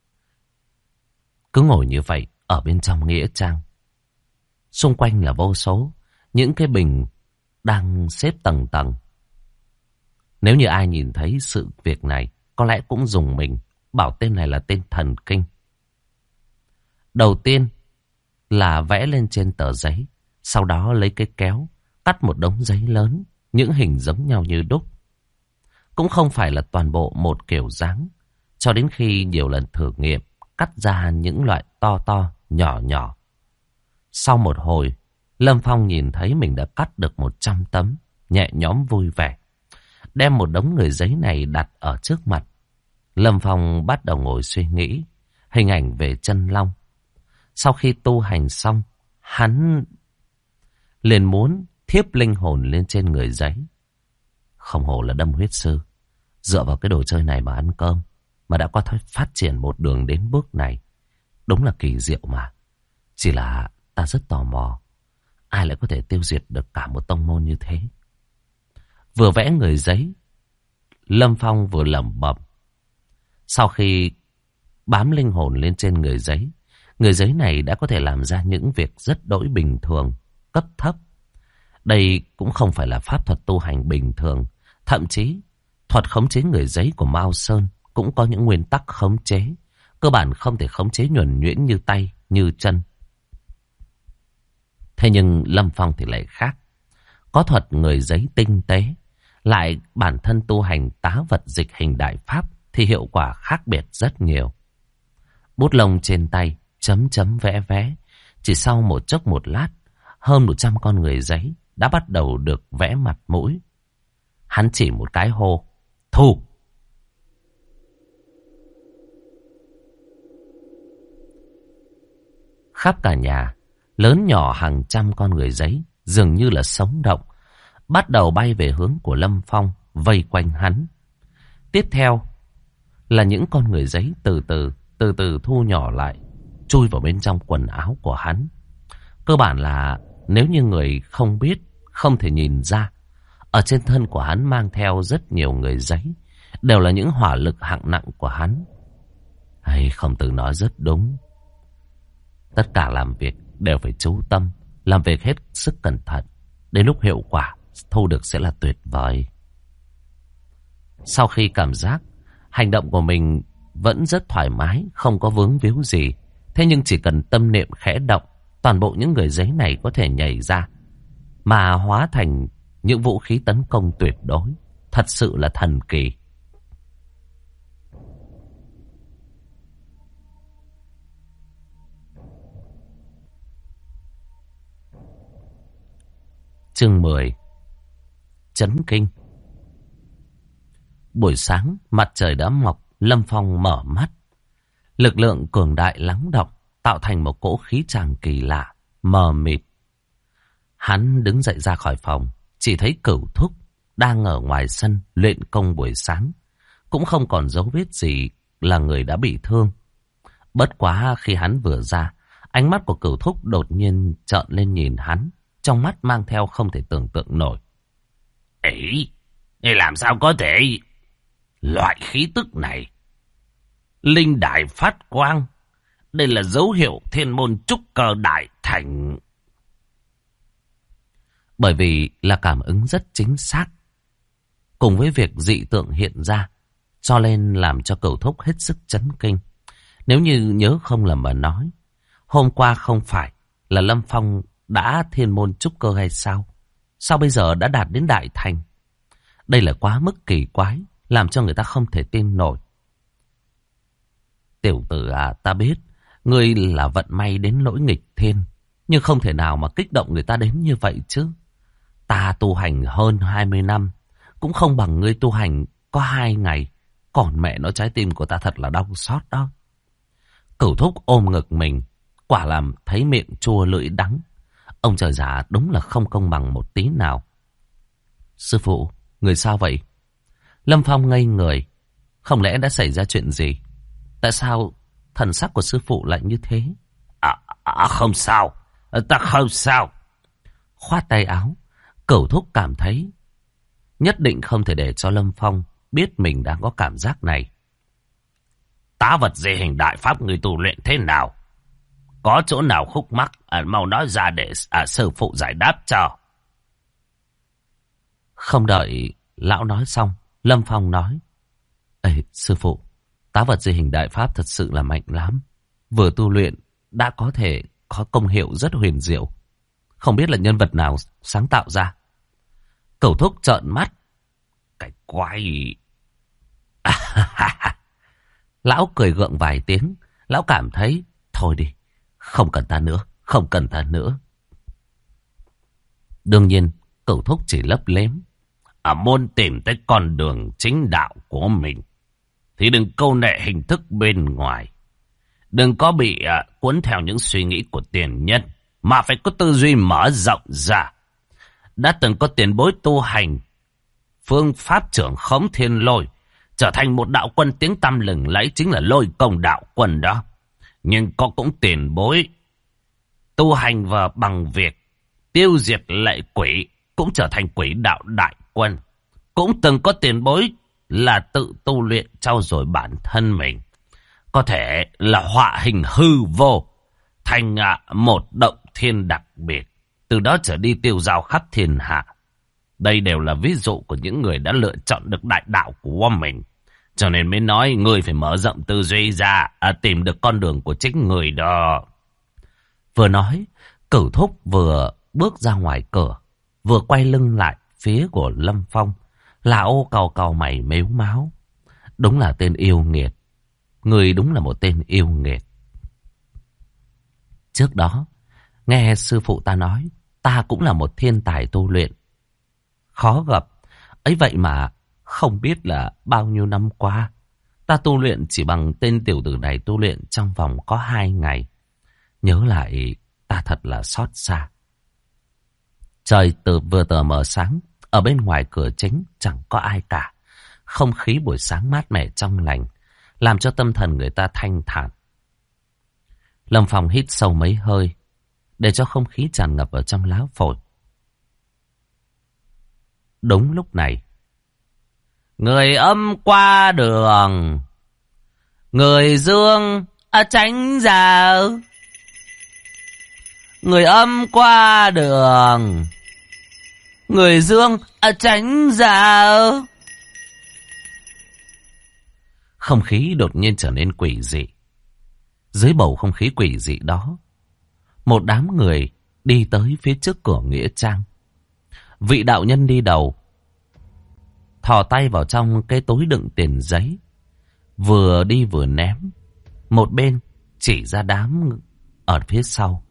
Cứ ngồi như vậy ở bên trong nghĩa trang. Xung quanh là vô số những cái bình đang xếp tầng tầng. Nếu như ai nhìn thấy sự việc này, có lẽ cũng dùng mình, bảo tên này là tên thần kinh. Đầu tiên là vẽ lên trên tờ giấy, sau đó lấy cái kéo, cắt một đống giấy lớn, những hình giống nhau như đúc. Cũng không phải là toàn bộ một kiểu dáng, cho đến khi nhiều lần thử nghiệm, cắt ra những loại to to, nhỏ nhỏ. Sau một hồi, Lâm Phong nhìn thấy mình đã cắt được 100 tấm, nhẹ nhõm vui vẻ. Đem một đống người giấy này đặt ở trước mặt. Lâm Phong bắt đầu ngồi suy nghĩ hình ảnh về chân long. Sau khi tu hành xong, hắn liền muốn thiếp linh hồn lên trên người giấy. Không hổ là Đâm Huyết Sư, dựa vào cái đồ chơi này mà ăn cơm, mà đã có thể phát triển một đường đến bước này. Đúng là kỳ diệu mà. Chỉ là ta rất tò mò, ai lại có thể tiêu diệt được cả một tông môn như thế. Vừa vẽ người giấy, Lâm Phong vừa lẩm bẩm. Sau khi bám linh hồn lên trên người giấy này đã có thể làm ra những việc rất đỗi bình thường, cấp thấp. Đây cũng không phải là pháp thuật tu hành bình thường. Thậm chí, thuật khống chế người giấy của Mao Sơn cũng có những nguyên tắc khống chế. Cơ bản không thể khống chế nhuần nhuyễn như tay, như chân. Thế nhưng Lâm Phong thì lại khác. Có thuật người giấy tinh tế, lại bản thân tu hành tá vật dịch hình đại pháp thì hiệu quả khác biệt rất nhiều. Bút lông trên tay, chấm chấm vẽ vẽ. Chỉ sau một chốc một lát, hơn 100 con người giấy đã bắt đầu được vẽ mặt mũi. Hắn chỉ một cái hô, thu. Khắp cả nhà, lớn nhỏ hàng trăm con người giấy dường như là sống động, bắt đầu bay về hướng của Lâm Phong, vây quanh hắn. Tiếp theo là những con người giấy từ từ thu nhỏ lại, chui vào bên trong quần áo của hắn. Cơ bản là nếu như người không biết, không thể nhìn ra, ở trên thân của hắn mang theo rất nhiều người giấy, đều là những hỏa lực hạng nặng của hắn. Hay không từ nói rất đúng. Tất cả làm việc đều phải chú tâm, làm việc hết sức cẩn thận. Đến lúc hiệu quả thu được sẽ là tuyệt vời. Sau khi cảm giác hành động của mình vẫn rất thoải mái, không có vướng víu gì. Thế nhưng chỉ cần tâm niệm khẽ động, toàn bộ những người giấy này có thể nhảy ra, mà hóa thành những vũ khí tấn công tuyệt đối. Thật sự là thần kỳ. Chương 10. Chấn kinh. Buổi sáng, mặt trời đã mọc, Lâm Phong mở mắt. Lực lượng cường đại lắng đọng, tạo thành một cỗ khí tràng kỳ lạ, mờ mịt. Hắn đứng dậy ra khỏi phòng, chỉ thấy Cửu Thúc đang ở ngoài sân luyện công buổi sáng. Cũng không còn dấu vết gì là người đã bị thương. Bất quá khi hắn vừa ra, ánh mắt của Cửu Thúc đột nhiên trợn lên nhìn hắn, trong mắt mang theo không thể tưởng tượng nổi. Ấy, làm sao có thể? Loại khí tức này, linh đại phát quang, đây là dấu hiệu thiên môn trúc cơ đại thành. Bởi vì là cảm ứng rất chính xác, cùng với việc dị tượng hiện ra, cho nên làm cho Cửu Thúc hết sức chấn kinh. Nếu như nhớ không lầm mà nói, hôm qua không phải là Lâm Phong đã thiên môn trúc cơ hay sao? Sao bây giờ đã đạt đến đại thành? Đây là quá mức kỳ quái, làm cho người ta không thể tin nổi. Tiểu tử à, ta biết, ngươi là vận may đến nỗi nghịch thiên, nhưng không thể nào mà kích động người ta đến như vậy chứ. Ta tu hành hơn 20 năm, cũng không bằng ngươi tu hành có 2 ngày. Còn mẹ nó, trái tim của ta thật là đau xót đó. Cửu Thúc ôm ngực mình, quả làm thấy miệng chua lưỡi đắng. Ông trời già đúng là không công bằng một tí nào. Sư phụ, người sao vậy? Lâm Phong ngây người. Không lẽ đã xảy ra chuyện gì? Tại sao thần sắc của sư phụ lại như thế? Không sao, ta không sao. Khoát tay áo, Cửu Thúc cảm thấy nhất định không thể để cho Lâm Phong biết mình đang có cảm giác này. Tá vật dị hình đại pháp người tu luyện thế nào? Có chỗ nào khúc mắc, mau nói ra để sư phụ giải đáp cho. Không đợi lão nói xong, Lâm Phong nói: Ê, sư phụ, tá vật dị hình đại pháp thật sự là mạnh lắm. Vừa tu luyện đã có thể có công hiệu rất huyền diệu. Không biết là nhân vật nào sáng tạo ra. Cửu Thúc trợn mắt. Cái quái. Lão cười gượng vài tiếng. Lão cảm thấy thôi đi, không cần ta nữa, không cần ta nữa. Đương nhiên Cửu Thúc chỉ lấp lém. Muốn tìm tới con đường chính đạo của mình thì đừng câu nệ hình thức bên ngoài. Đừng có bị cuốn theo những suy nghĩ của tiền nhân, mà phải có tư duy mở rộng ra. Đã từng có tiền bối tu hành phương pháp trưởng khống thiên lôi, trở thành một đạo quân tiếng tăm lừng lẫy, chính là Lôi Công đạo quân đó. Nhưng có cũng tiền bối tu hành và bằng việc tiêu diệt lệ quỷ, cũng trở thành quỷ đạo đại quân. Cũng từng có tiền bối là tự tu luyện trau dồi bản thân mình, có thể là họa hình hư vô thành một động thiên đặc biệt. từ đó trở đi tiêu dao khắp thiên hạ. Đây đều là ví dụ của những người đã lựa chọn được đại đạo của mình. Cho nên mới nói người phải mở rộng tư duy ra, tìm được con đường của chính người đó. Vừa nói, Cửu Thúc vừa bước ra ngoài cửa, vừa quay lưng lại phía của Lâm Phong. Lão cau cau mày mếu máo. Đúng là tên yêu nghiệt. Người đúng là một tên yêu nghiệt. Trước đó, nghe sư phụ ta nói, ta cũng là một thiên tài tu luyện. Khó gặp. Ấy vậy mà không biết là bao nhiêu năm qua, ta tu luyện chỉ bằng tên tiểu tử này tu luyện trong vòng có 2 ngày. Nhớ lại, ta thật là xót xa. Trời vừa tờ mờ sáng, ở bên ngoài cửa chính chẳng có ai cả. Không khí buổi sáng mát mẻ trong lành, làm cho tâm thần người ta thanh thản. Lâm Phong hít sâu mấy hơi, để cho không khí tràn ngập ở trong lá phổi. Đúng lúc này, người âm qua đường, người dương tránh ra. Người âm qua đường, người dương tránh ra. Không khí đột nhiên trở nên quỷ dị. Dưới bầu không khí quỷ dị đó, một đám người đi tới phía trước cửa nghĩa trang. Vị đạo nhân đi đầu, thò tay vào trong cái túi đựng tiền giấy, vừa đi vừa ném. Một bên chỉ ra đám ở phía sau.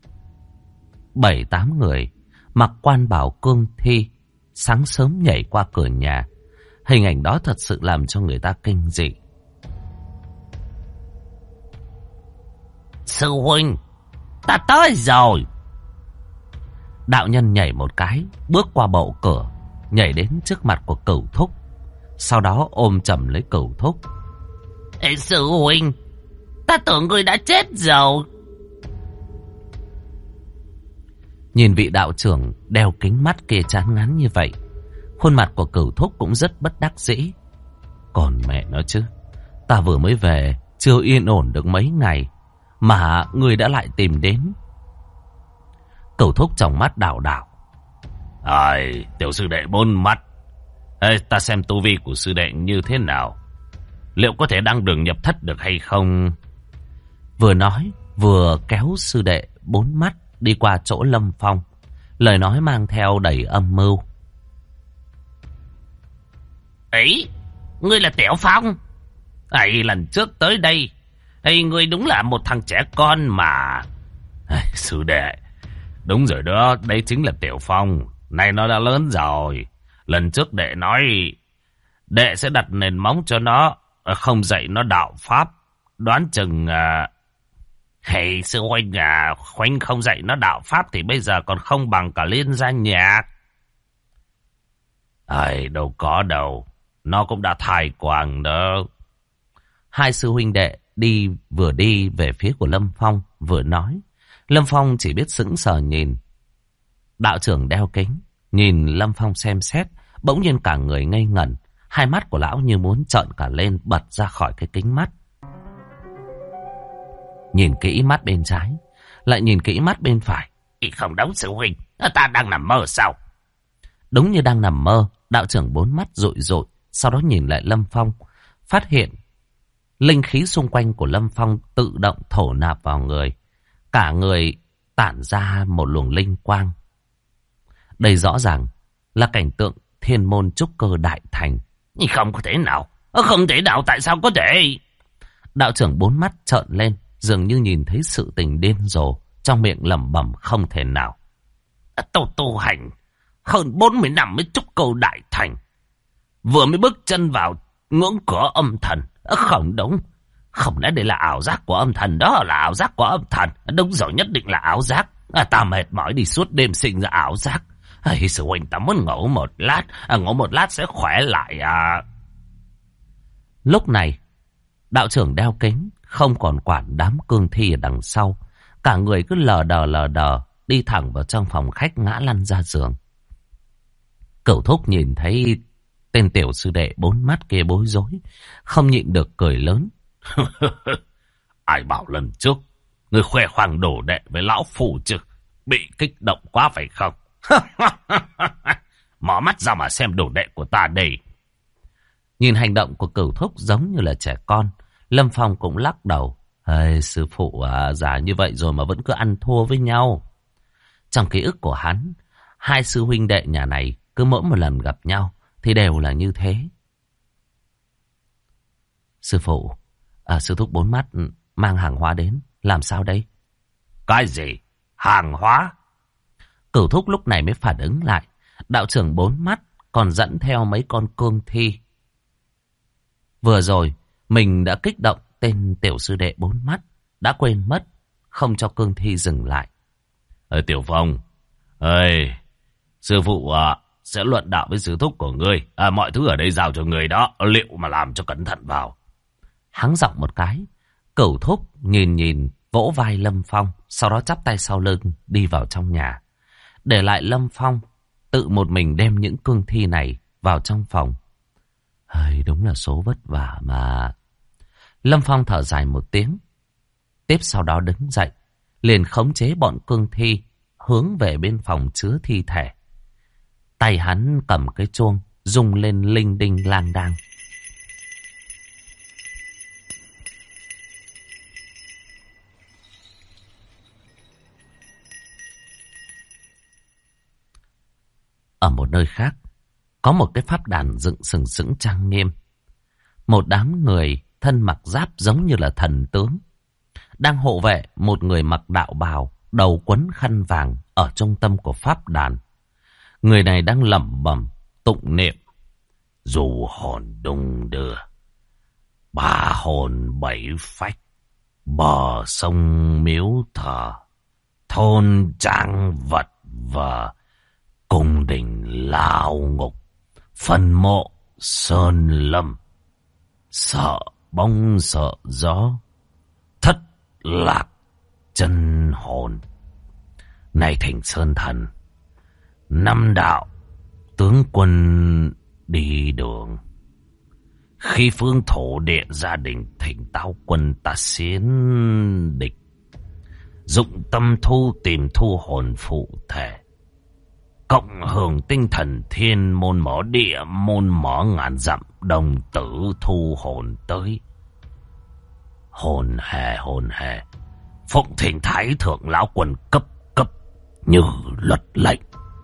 7-8 người mặc quan bào cương thi, sáng sớm nhảy qua cửa nhà. Hình ảnh đó thật sự làm cho người ta kinh dị. Sư huynh, ta tới rồi. Đạo nhân nhảy một cái, bước qua bậu cửa, nhảy đến trước mặt của Cửu Thúc. Sau đó ôm chầm lấy Cửu Thúc. Ê sư huynh, ta tưởng người đã chết rồi. Nhìn vị đạo trưởng đeo kính mắt kia chán ngán như vậy, khuôn mặt của Cửu Thúc cũng rất bất đắc dĩ. Còn mẹ nó chứ, ta vừa mới về, chưa yên ổn được mấy ngày, mà người đã lại tìm đến. Cửu Thúc trong mắt đảo đảo. Tiểu sư đệ 4 mắt. Ê, ta xem tu vi của sư đệ như thế nào, liệu có thể đăng đường nhập thất được hay không? Vừa nói, vừa kéo sư đệ 4 mắt đi qua chỗ Lâm Phong. Lời nói mang theo đầy âm mưu. Ấy, ngươi là Tiểu Phong. Lần trước tới đây, ngươi đúng là một thằng trẻ con mà. Sư đệ, đúng rồi đó, đây chính là Tiểu Phong. Nay nó đã lớn rồi. Lần trước đệ nói đệ sẽ đặt nền móng cho nó, không dạy nó đạo pháp. Đoán chừng sư huynh huynh không dạy nó đạo pháp thì bây giờ còn không bằng cả Liên Gia Nhạc. Đâu có đâu, nó cũng đã thai quàng đó. Hai sư huynh đệ vừa đi về phía của Lâm Phong, vừa nói. Lâm Phong chỉ biết sững sờ nhìn. Đạo trưởng đeo kính, nhìn Lâm Phong xem xét, bỗng nhiên cả người ngây ngẩn. Hai mắt của lão như muốn trợn cả lên, bật ra khỏi cái kính mắt. Nhìn kỹ mắt bên trái, lại nhìn kỹ mắt bên phải. Không đúng sư huynh, ta đang nằm mơ sao? Đúng như đang nằm mơ, đạo trưởng 4 mắt rụi rụi, sau đó nhìn lại Lâm Phong, phát hiện linh khí xung quanh của Lâm Phong tự động thổ nạp vào người. Cả người tản ra một luồng linh quang. Đây rõ ràng là cảnh tượng thiên môn trúc cơ đại thành. Không có thể nào, không thể nào, tại sao có thể? Đạo trưởng 4 mắt trợn lên, dường như nhìn thấy sự tình điên rồ, trong miệng lẩm bẩm không thể nào. Tu hành hơn 40 năm mới trúc cơ đại thành, vừa mới bước chân vào ngưỡng cửa âm thần. Không đúng, không lẽ đây là ảo giác của âm thần? Đó là ảo giác của âm thần. Đúng rồi, nhất định là ảo giác. Ta mệt mỏi đi suốt đêm sinh ra ảo giác. Sư huynh, ta muốn ngủ một lát, ngủ một lát sẽ khỏe lại. Lúc này, đạo trưởng đeo kính không còn quản đám cương thi ở đằng sau. Cả người cứ lờ đờ đi thẳng vào trong phòng khách, ngã lăn ra giường. Cửu Thúc nhìn thấy tên tiểu sư đệ 4 mắt kia bối rối, không nhịn được cười lớn. Ai bảo lần trước người khoe khoang đổ đệ với lão phù chứ? bị kích động quá phải không? Mở mắt ra mà xem đồ đệ của ta đây. Nhìn hành động của Cửu Thúc giống như là trẻ con, Lâm Phong cũng lắc đầu. Ê, sư phụ à, già như vậy rồi mà vẫn cứ ăn thua với nhau. Trong ký ức của hắn, hai sư huynh đệ nhà này cứ mỗi một lần gặp nhau thì đều là như thế. Sư phụ, sư thúc bốn mắt mang hàng hóa đến, làm sao đây? Cái gì? Hàng hóa? Cửu Thúc lúc này mới phản ứng lại. Đạo trưởng bốn mắt còn dẫn theo mấy con cương thi. Vừa rồi, mình đã kích động tên tiểu sư đệ bốn mắt, đã quên mất, không cho cương thi dừng lại. Tiểu Phong, sư phụ sẽ luận đạo với sư thúc của ngươi. Mọi thứ ở đây giao cho người đó, liệu mà làm cho cẩn thận vào. Hắng giọng một cái, Cửu Thúc nhìn vỗ vai Lâm Phong, sau đó chắp tay sau lưng đi vào trong nhà. Để lại Lâm Phong tự một mình đem những cương thi này vào trong phòng. Đúng là số vất vả mà. Lâm Phong thở dài một tiếng, tiếp sau đó đứng dậy, liền khống chế bọn cương thi hướng về bên phòng chứa thi thể. Tay hắn cầm cái chuông rung lên linh đinh lang đang. Ở một nơi khác, có một cái pháp đàn dựng sừng sững trang nghiêm. Một đám người thân mặc giáp giống như là thần tướng đang hộ vệ một người mặc đạo bào, đầu quấn khăn vàng ở trung tâm của pháp đàn. Người này đang lẩm bẩm tụng niệm: dù hồn đung đưa, ba hồn bảy phách, bờ sông miếu thờ, thôn trang vật vờ, cung đình lao ngục, phân mộ sơn lâm, sợ bóng sợ gió, thất lạc chân hồn. Này thỉnh sơn thần, năm đạo tướng quân đi đường, khi phương thổ địa gia đình thỉnh tao quân ta xiến địch, dụng tâm thu tìm thu hồn phụ thể, cộng hưởng tinh thần thiên môn mở địa môn mở ngàn dặm, đồng tử thu hồn tới. Hồn hề phụng thỉnh thái thượng lão quân cấp như luật lệnh.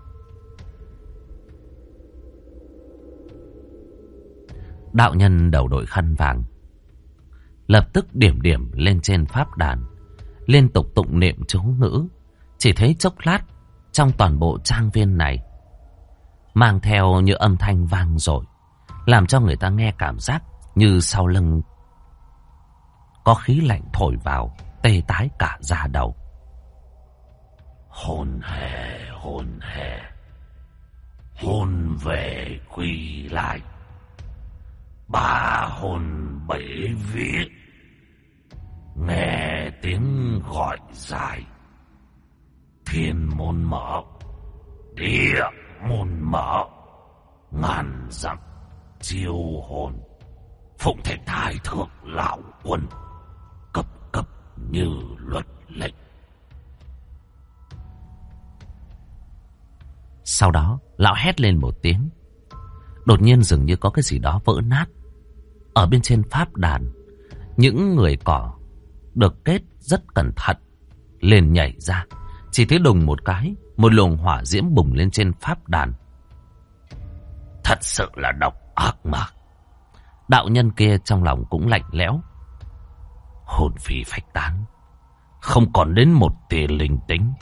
Đạo nhân đầu đội khăn vàng lập tức điểm lên trên pháp đàn, liên tục tụng niệm chú ngữ. Chỉ thấy chốc lát, trong toàn bộ trang viên này mang theo như âm thanh vang dội, làm cho người ta nghe cảm giác như sau lưng có khí lạnh thổi vào, tê tái cả da đầu. Hồn hề, hồn về quỳ lại, ba hồn bảy viết, nghe tiếng gọi dài, thiên môn mở, địa môn mở, ngàn dặm chiêu hồn, phụng thỉnh thái thượng lão quân cấp như luật lệnh. Sau đó lão hét lên một tiếng, đột nhiên dường như có cái gì đó vỡ nát. Ở bên trên pháp đàn, những người cỏ được kết rất cẩn thận liền nhảy ra. Chỉ thấy đùng một cái, một luồng hỏa diễm bùng lên trên pháp đàn. Thật sự là độc ác mà. Đạo nhân kia trong lòng cũng lạnh lẽo. Hồn phi phách tán, không còn đến một tia linh tính,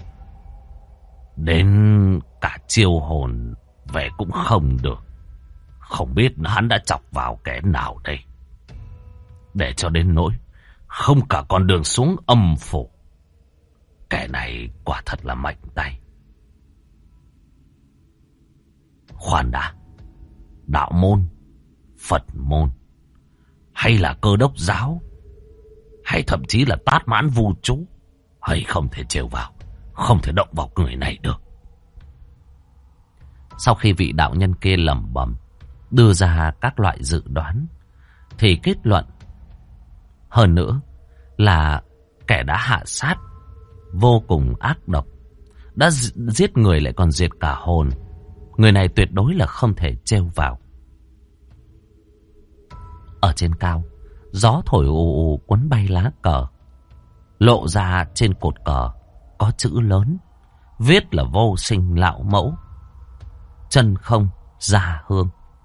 đến cả chiêu hồn về cũng không được. Không biết hắn đã chọc vào kẻ nào đây, để cho đến nỗi không cả con đường xuống âm phủ. Kẻ này quả thật là mạnh tay. Khoan đã, đạo môn, Phật môn, hay là Cơ Đốc giáo, hay thậm chí là Tát Mãn Vu chú, hay không thể trêu vào, không thể động vào người này được. Sau khi vị đạo nhân kia lẩm bẩm đưa ra các loại dự đoán, thì kết luận hơn nữa là kẻ đã hạ sát vô cùng ác độc, đã giết người lại còn diệt cả hồn. Người này tuyệt đối là không thể trêu vào. Ở trên cao, gió thổi ù ù cuốn bay lá cờ. Lộ ra trên cột cờ có chữ lớn, viết là vô sinh lão mẫu, chân không ra hương.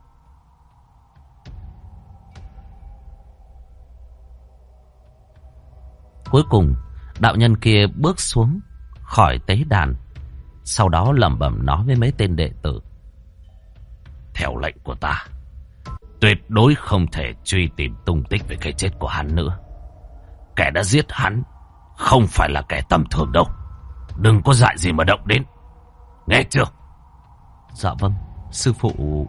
Cuối cùng, đạo nhân kia bước xuống khỏi tế đàn, sau đó lẩm bẩm nói với mấy tên đệ tử: theo lệnh của ta, tuyệt đối không thể truy tìm tung tích về cái chết của hắn nữa. Kẻ đã giết hắn không phải là kẻ tầm thường đâu. Đừng có dại gì mà động đến. Nghe chưa? Dạ vâng, sư phụ.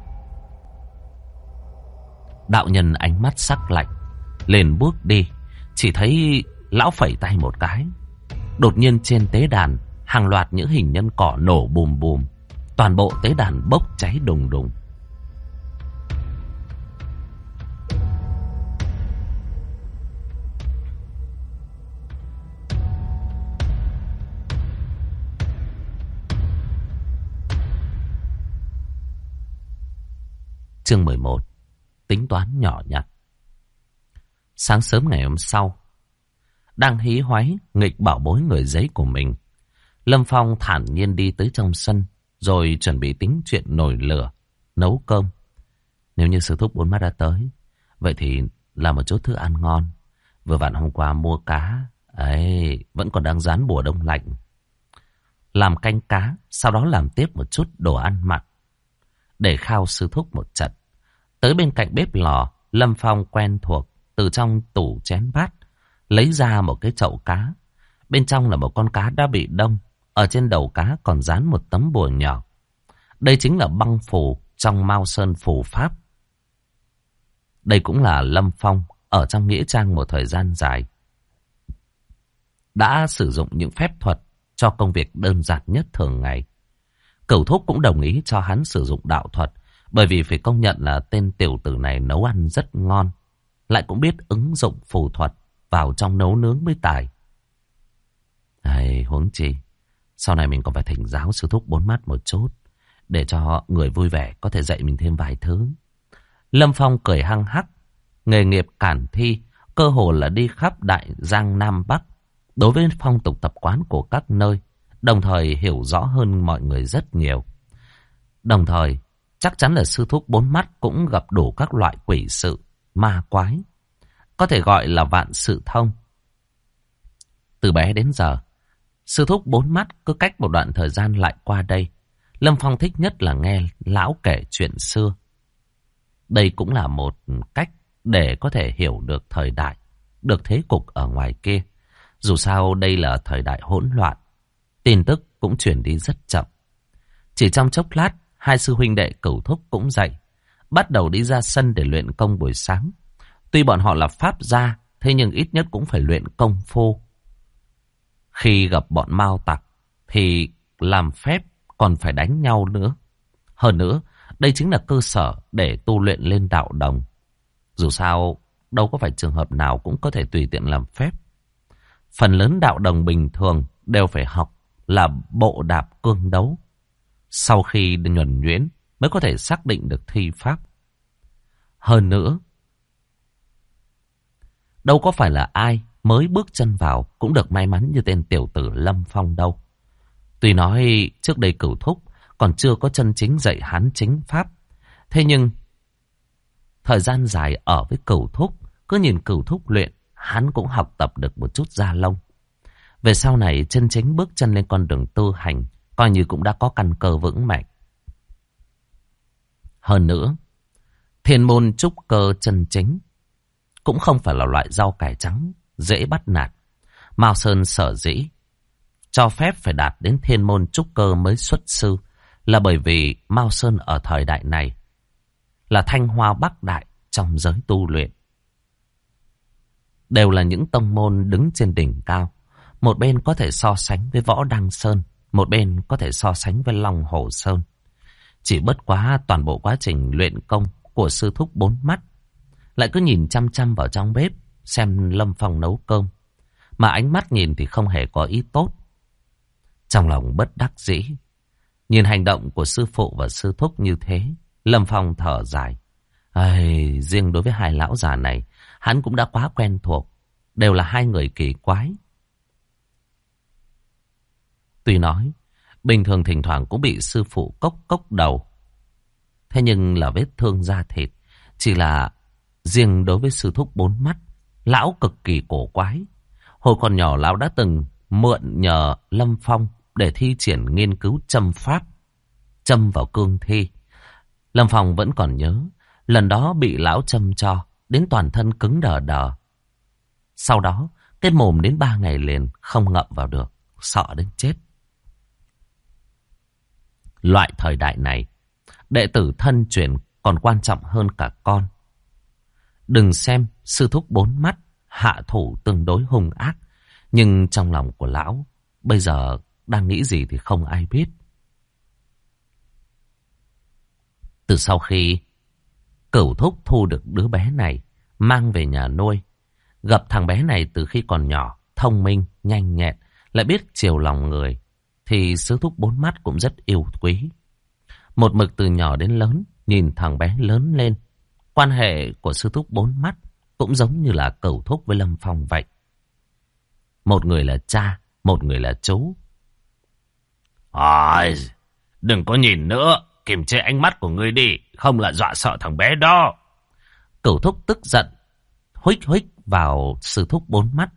Đạo nhân ánh mắt sắc lạnh, liền bước đi. Chỉ thấy lão phẩy tay một cái. Đột nhiên trên tế đàn, hàng loạt những hình nhân cỏ nổ bùm bùm. Toàn bộ tế đàn bốc cháy đùng đùng. Chương 11. Tính toán nhỏ nhặt. Sáng sớm ngày hôm sau, đang hí hoáy nghịch bảo bối người giấy của mình, Lâm Phong thản nhiên đi tới trong sân, rồi chuẩn bị tính chuyện nồi lửa, nấu cơm. Nếu như sư thúc Bốn Mắt đã tới, vậy thì làm một chút thức ăn ngon. Vừa vặn hôm qua mua cá, ấy vẫn còn đang rán bùa đông lạnh. Làm canh cá, sau đó làm tiếp một chút đồ ăn mặn, để khao sư thúc một trận. Tới bên cạnh bếp lò, Lâm Phong quen thuộc từ trong tủ chén bát lấy ra một cái chậu cá. Bên trong là một con cá đã bị đông. Ở trên đầu cá còn dán một tấm bùa nhỏ. Đây chính là băng phù trong Mao Sơn phù pháp. Đây cũng là Lâm Phong ở trong nghĩa trang một thời gian dài đã sử dụng những phép thuật cho công việc đơn giản nhất thường ngày. Cửu thúc cũng đồng ý cho hắn sử dụng đạo thuật, bởi vì phải công nhận là tên tiểu tử này nấu ăn rất ngon, lại cũng biết ứng dụng phù thuật vào trong nấu nướng mới tài. Huống chi sau này mình còn phải thỉnh giáo sư thúc Bốn Mắt một chút, để cho người vui vẻ có thể dạy mình thêm vài thứ. Lâm Phong cười hăng hắc. Nghề nghiệp cản thi cơ hồ là đi khắp Đại Giang Nam Bắc, đối với phong tục tập quán của các nơi, đồng thời hiểu rõ hơn mọi người rất nhiều. Đồng thời chắc chắn là sư thúc Bốn Mắt cũng gặp đủ các loại quỷ sự, ma quái, có thể gọi là vạn sự thông. Từ bé đến giờ, sư thúc Bốn Mắt cứ cách một đoạn thời gian lại qua đây. Lâm Phong thích nhất là nghe lão kể chuyện xưa. Đây cũng là một cách để có thể hiểu được thời đại, được thế cục ở ngoài kia. Dù sao đây là thời đại hỗn loạn, tin tức cũng truyền đi rất chậm. Chỉ trong chốc lát, hai sư huynh đệ Cửu thúc cũng dậy, bắt đầu đi ra sân để luyện công buổi sáng. Tuy bọn họ là pháp gia, thế nhưng ít nhất cũng phải luyện công phu. Khi gặp bọn Mao tặc thì làm phép còn phải đánh nhau nữa. Hơn nữa, đây chính là cơ sở để tu luyện lên đạo đồng. Dù sao, đâu có phải trường hợp nào cũng có thể tùy tiện làm phép. Phần lớn đạo đồng bình thường đều phải học là bộ đạp cương đấu. Sau khi nhuần nhuyễn mới có thể xác định được thi pháp. Hơn nữa, đâu có phải là ai mới bước chân vào cũng được may mắn như tên tiểu tử Lâm Phong đâu. Tuy nói trước đây Cửu thúc còn chưa có chân chính dạy hắn chính pháp, thế nhưng thời gian dài ở với Cửu thúc, cứ nhìn Cửu thúc luyện, hắn cũng học tập được một chút da lông. Về sau này chân chính bước chân lên con đường tu hành, coi như cũng đã có căn cơ vững mạnh. Hơn nữa, thiên môn trúc cơ chân chính cũng không phải là loại rau cải trắng dễ bắt nạt. Mao Sơn sở dĩ cho phép phải đạt đến thiên môn trúc cơ mới xuất sư, là bởi vì Mao Sơn ở thời đại này là thanh hoa bắc đại trong giới tu luyện. Đều là những tông môn đứng trên đỉnh cao. Một bên có thể so sánh với Võ Đăng Sơn, một bên có thể so sánh với Long Hồ Sơn. Chỉ bất quá toàn bộ quá trình luyện công của sư thúc Bốn Mắt lại cứ nhìn chăm chăm vào trong bếp xem Lâm Phong nấu cơm, mà ánh mắt nhìn thì không hề có ý tốt. Trong lòng bất đắc dĩ, nhìn hành động của sư phụ và sư thúc như thế, Lâm Phong thở dài. Riêng đối với hai lão già này, hắn cũng đã quá quen thuộc. Đều là hai người kỳ quái. Tuy nói, bình thường thỉnh thoảng cũng bị sư phụ cốc đầu. Thế nhưng là vết thương da thịt. Chỉ là riêng đối với sư thúc bốn mắt, lão cực kỳ cổ quái. Hồi còn nhỏ lão đã từng mượn nhờ Lâm Phong để thi triển nghiên cứu châm pháp. Châm vào cương thi. Lâm Phong vẫn còn nhớ, lần đó bị lão châm cho, đến toàn thân cứng đờ đờ. Sau đó, cái mồm đến 3 ngày liền không ngậm vào được, sợ đến chết. Loại thời đại này, đệ tử thân truyền còn quan trọng hơn cả con. Đừng xem sư thúc bốn mắt hạ thủ tương đối hung ác, nhưng trong lòng của lão bây giờ đang nghĩ gì thì không ai biết. Từ sau khi Cửu thúc thu được đứa bé này, mang về nhà nuôi, gặp thằng bé này từ khi còn nhỏ, thông minh, nhanh nhẹn, lại biết chiều lòng người, thì sư thúc bốn mắt cũng rất yêu quý. Một mực từ nhỏ đến lớn, nhìn thằng bé lớn lên. Quan hệ của sư thúc bốn mắt cũng giống như là Cửu thúc với Lâm Phong vậy. Một người là cha, một người là chú. Đừng có nhìn nữa, kiềm chế ánh mắt của ngươi đi, không là dọa sợ thằng bé đó. Cửu thúc tức giận, huých vào sư thúc bốn mắt.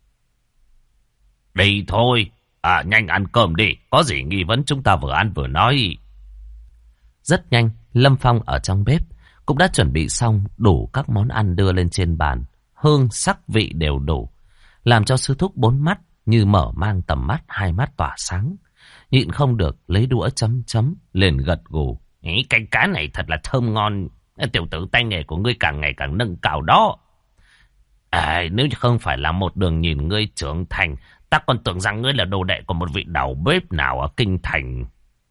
Đi thôi, nhanh ăn cơm đi, có gì nghi vấn chúng ta vừa ăn vừa nói. Rất nhanh, Lâm Phong ở trong bếp cũng đã chuẩn bị xong đủ các món ăn đưa lên trên bàn. Hương sắc vị đều đủ, làm cho sư thúc bốn mắt như mở mang tầm mắt, hai mắt tỏa sáng. Nhịn không được lấy đũa chấm liền gật gù. Canh cá này thật là thơm ngon. Tiểu tử tay nghề của ngươi càng ngày càng nâng cao đó. Nếu như không phải là một đường nhìn ngươi trưởng thành, ta còn tưởng rằng ngươi là đồ đệ của một vị đầu bếp nào ở kinh thành.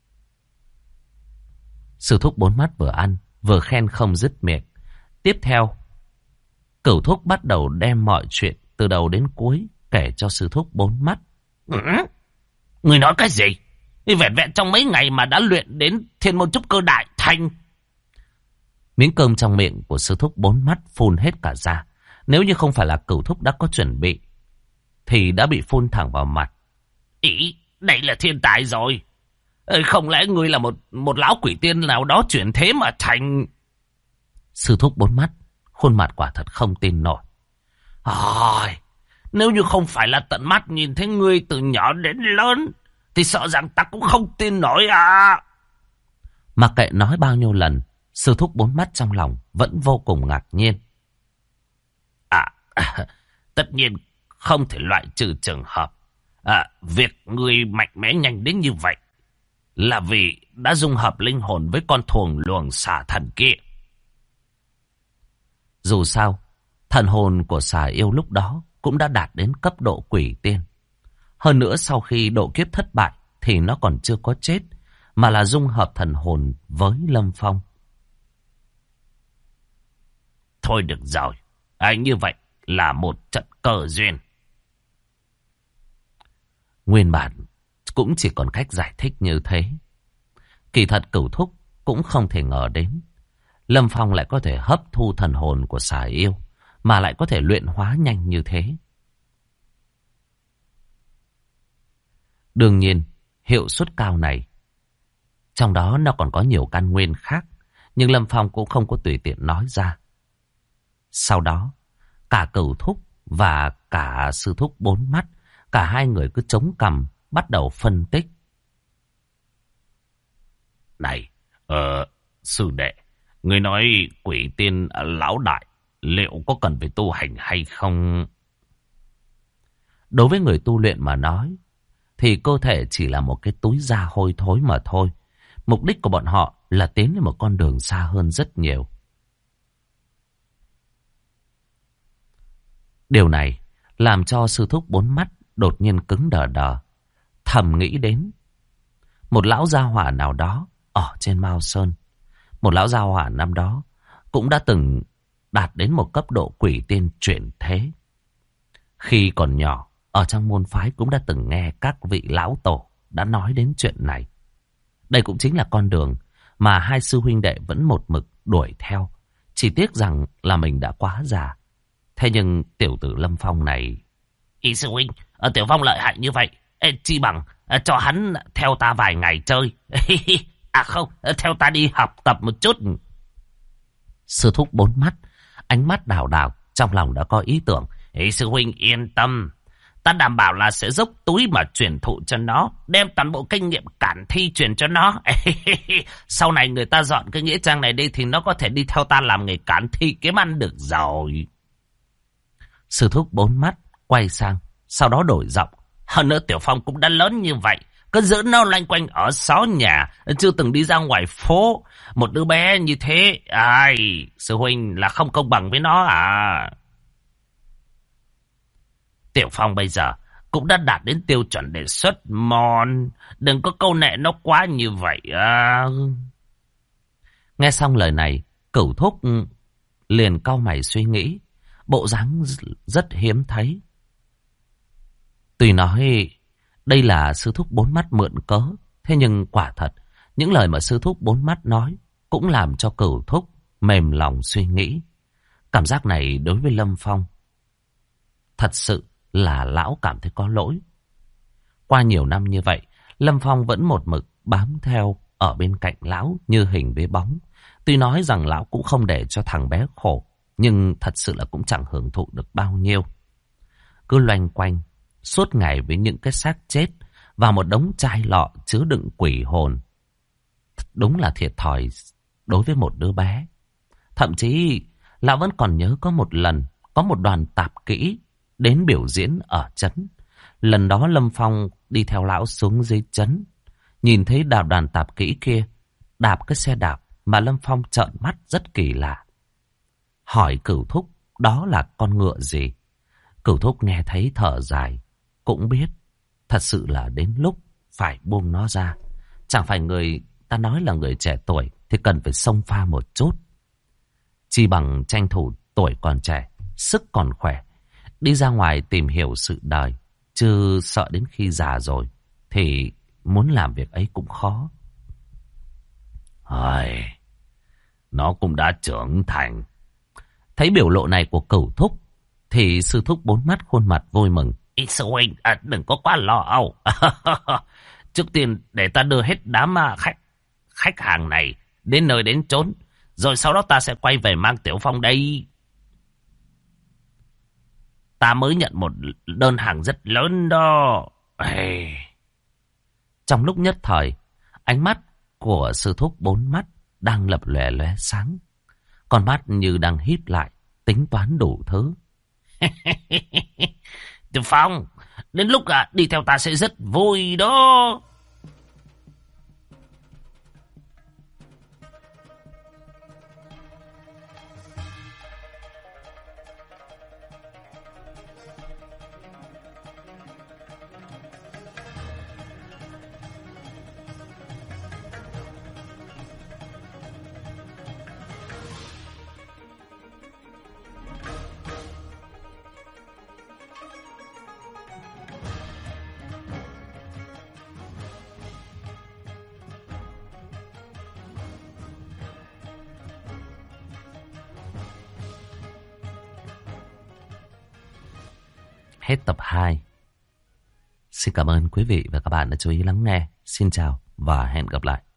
Sư thúc bốn mắt vừa ăn vừa khen không dứt miệng. Tiếp theo, Cửu thúc bắt đầu đem mọi chuyện từ đầu đến cuối kể cho sư thúc bốn mắt. Ngươi nói cái gì? Vẹn vẹn trong mấy ngày mà đã luyện đến thiên môn trúc cơ đại thành. Miếng cơm trong miệng của sư thúc bốn mắt phun hết cả ra. Nếu như không phải là Cửu thúc đã có chuẩn bị, thì đã bị phun thẳng vào mặt. Đây là thiên tài rồi. Không lẽ ngươi là một lão quỷ tiên nào đó chuyển thế mà thành... Sư thúc bốn mắt, khuôn mặt quả thật không tin nổi. Nếu như không phải là tận mắt nhìn thấy ngươi từ nhỏ đến lớn, thì sợ rằng ta cũng không tin nổi à. Mặc kệ nói bao nhiêu lần, sư thúc bốn mắt trong lòng vẫn vô cùng ngạc nhiên. Tất nhiên không thể loại trừ trường hợp việc ngươi mạnh mẽ nhanh đến như vậy là vì đã dung hợp linh hồn với con thuồng luồng xà thần kia. Dù sao, thần hồn của xà yêu lúc đó cũng đã đạt đến cấp độ quỷ tiên. Hơn nữa sau khi độ kiếp thất bại thì nó còn chưa có chết, mà là dung hợp thần hồn với Lâm Phong. Thôi được rồi, như vậy là một trận cờ duyên. Nguyên bản cũng chỉ còn cách giải thích như thế. Kỳ thật Cửu thúc cũng không thể ngờ đến Lâm Phong lại có thể hấp thu thần hồn của xà yêu, mà lại có thể luyện hóa nhanh như thế. Đương nhiên, hiệu suất cao này, trong đó nó còn có nhiều căn nguyên khác, nhưng Lâm Phong cũng không có tùy tiện nói ra. Sau đó, cả Cửu thúc và cả sư thúc bốn mắt, cả hai người cứ chống cằm bắt đầu phân tích. Này, sư đệ, người nói quỷ tiên lão đại liệu có cần phải tu hành hay không? Đối với người tu luyện mà nói, thì cơ thể chỉ là một cái túi da hôi thối mà thôi. Mục đích của bọn họ là tiến đến một con đường xa hơn rất nhiều. Điều này làm cho sư thúc bốn mắt đột nhiên cứng đờ đờ, thầm nghĩ đến một lão gia hỏa nào đó ở trên Mao Sơn. Một lão gia hỏa năm đó cũng đã từng đạt đến một cấp độ quỷ tiên chuyển thế. Khi còn nhỏ, ở trong môn phái cũng đã từng nghe các vị lão tổ đã nói đến chuyện này. Đây cũng chính là con đường mà hai sư huynh đệ vẫn một mực đuổi theo. Chỉ tiếc rằng là mình đã quá già. Thế nhưng tiểu tử Lâm Phong này... Ý sư huynh, Tiểu Phong lợi hại như vậy. Chi bằng cho hắn theo ta vài ngày chơi. À không, theo ta đi học tập một chút. Sư thúc bốn mắt, ánh mắt đảo đảo, trong lòng đã có ý tưởng. Ý sư huynh yên tâm. Ta đảm bảo là sẽ dốc túi mà truyền thụ cho nó. Đem toàn bộ kinh nghiệm cản thi truyền cho nó. Sau này người ta dọn cái nghĩa trang này đi thì nó có thể đi theo ta làm nghề cản thi kiếm ăn được rồi. Sư thúc bốn mắt quay sang, sau đó đổi giọng. Hơn nữa Tiểu Phong cũng đã lớn như vậy, cứ giữ nó loanh quanh ở xó nhà, chưa từng đi ra ngoài phố. Một đứa bé như thế, ai, sư huynh là không công bằng với nó à? Tiểu Phong bây giờ cũng đã đạt đến tiêu chuẩn để xuất môn. Đừng có câu nệ nó quá như vậy à. Nghe xong lời này, Cửu Thúc liền cau mày suy nghĩ. Bộ dáng rất hiếm thấy. Tuy nói đây là sư thúc bốn mắt mượn cớ, thế nhưng quả thật, những lời mà sư thúc bốn mắt nói cũng làm cho Cửu Thúc mềm lòng suy nghĩ. Cảm giác này đối với Lâm Phong, thật sự là lão cảm thấy có lỗi. Qua nhiều năm như vậy, Lâm Phong vẫn một mực bám theo ở bên cạnh lão như hình với bóng. Tuy nói rằng lão cũng không để cho thằng bé khổ, nhưng thật sự là cũng chẳng hưởng thụ được bao nhiêu. Cứ loanh quanh suốt ngày với những cái xác chết và một đống chai lọ chứa đựng quỷ hồn. Đúng là thiệt thòi đối với một đứa bé. Thậm chí lão vẫn còn nhớ có một lần có một đoàn tạp kỹ đến biểu diễn ở trấn. Lần đó Lâm Phong đi theo lão xuống dưới trấn, nhìn thấy đoàn tạp kỹ kia đạp cái xe đạp mà Lâm Phong trợn mắt rất kỳ lạ. Hỏi Cửu Thúc đó là con ngựa gì? Cửu Thúc nghe thấy thở dài, cũng biết thật sự là đến lúc phải buông nó ra. Chẳng phải người ta nói là người trẻ tuổi thì cần phải xông pha một chút. Chỉ bằng tranh thủ tuổi còn trẻ, sức còn khỏe, đi ra ngoài tìm hiểu sự đời, chứ sợ đến khi già rồi thì muốn làm việc ấy cũng khó. Nó cũng đã trưởng thành. Thấy biểu lộ này của Cửu Thúc thì sư thúc bốn mắt khuôn mặt vui mừng. Ý sư huynh, đừng có quá lo âu. Trước tiên để ta đưa hết đám khách hàng này đến nơi đến chốn, rồi sau đó ta sẽ quay về mang Tiểu Phong đây. Ta mới nhận một đơn hàng rất lớn đó. Trong lúc nhất thời, ánh mắt của sư thúc bốn mắt đang lập lòe lóe sáng. Con mắt như đang híp lại, tính toán đủ thứ. Tiểu Phong, đến lúc đi theo ta sẽ rất vui đó. Hết tập 2. Xin cảm ơn quý vị và các bạn đã chú ý lắng nghe. Xin chào và hẹn gặp lại.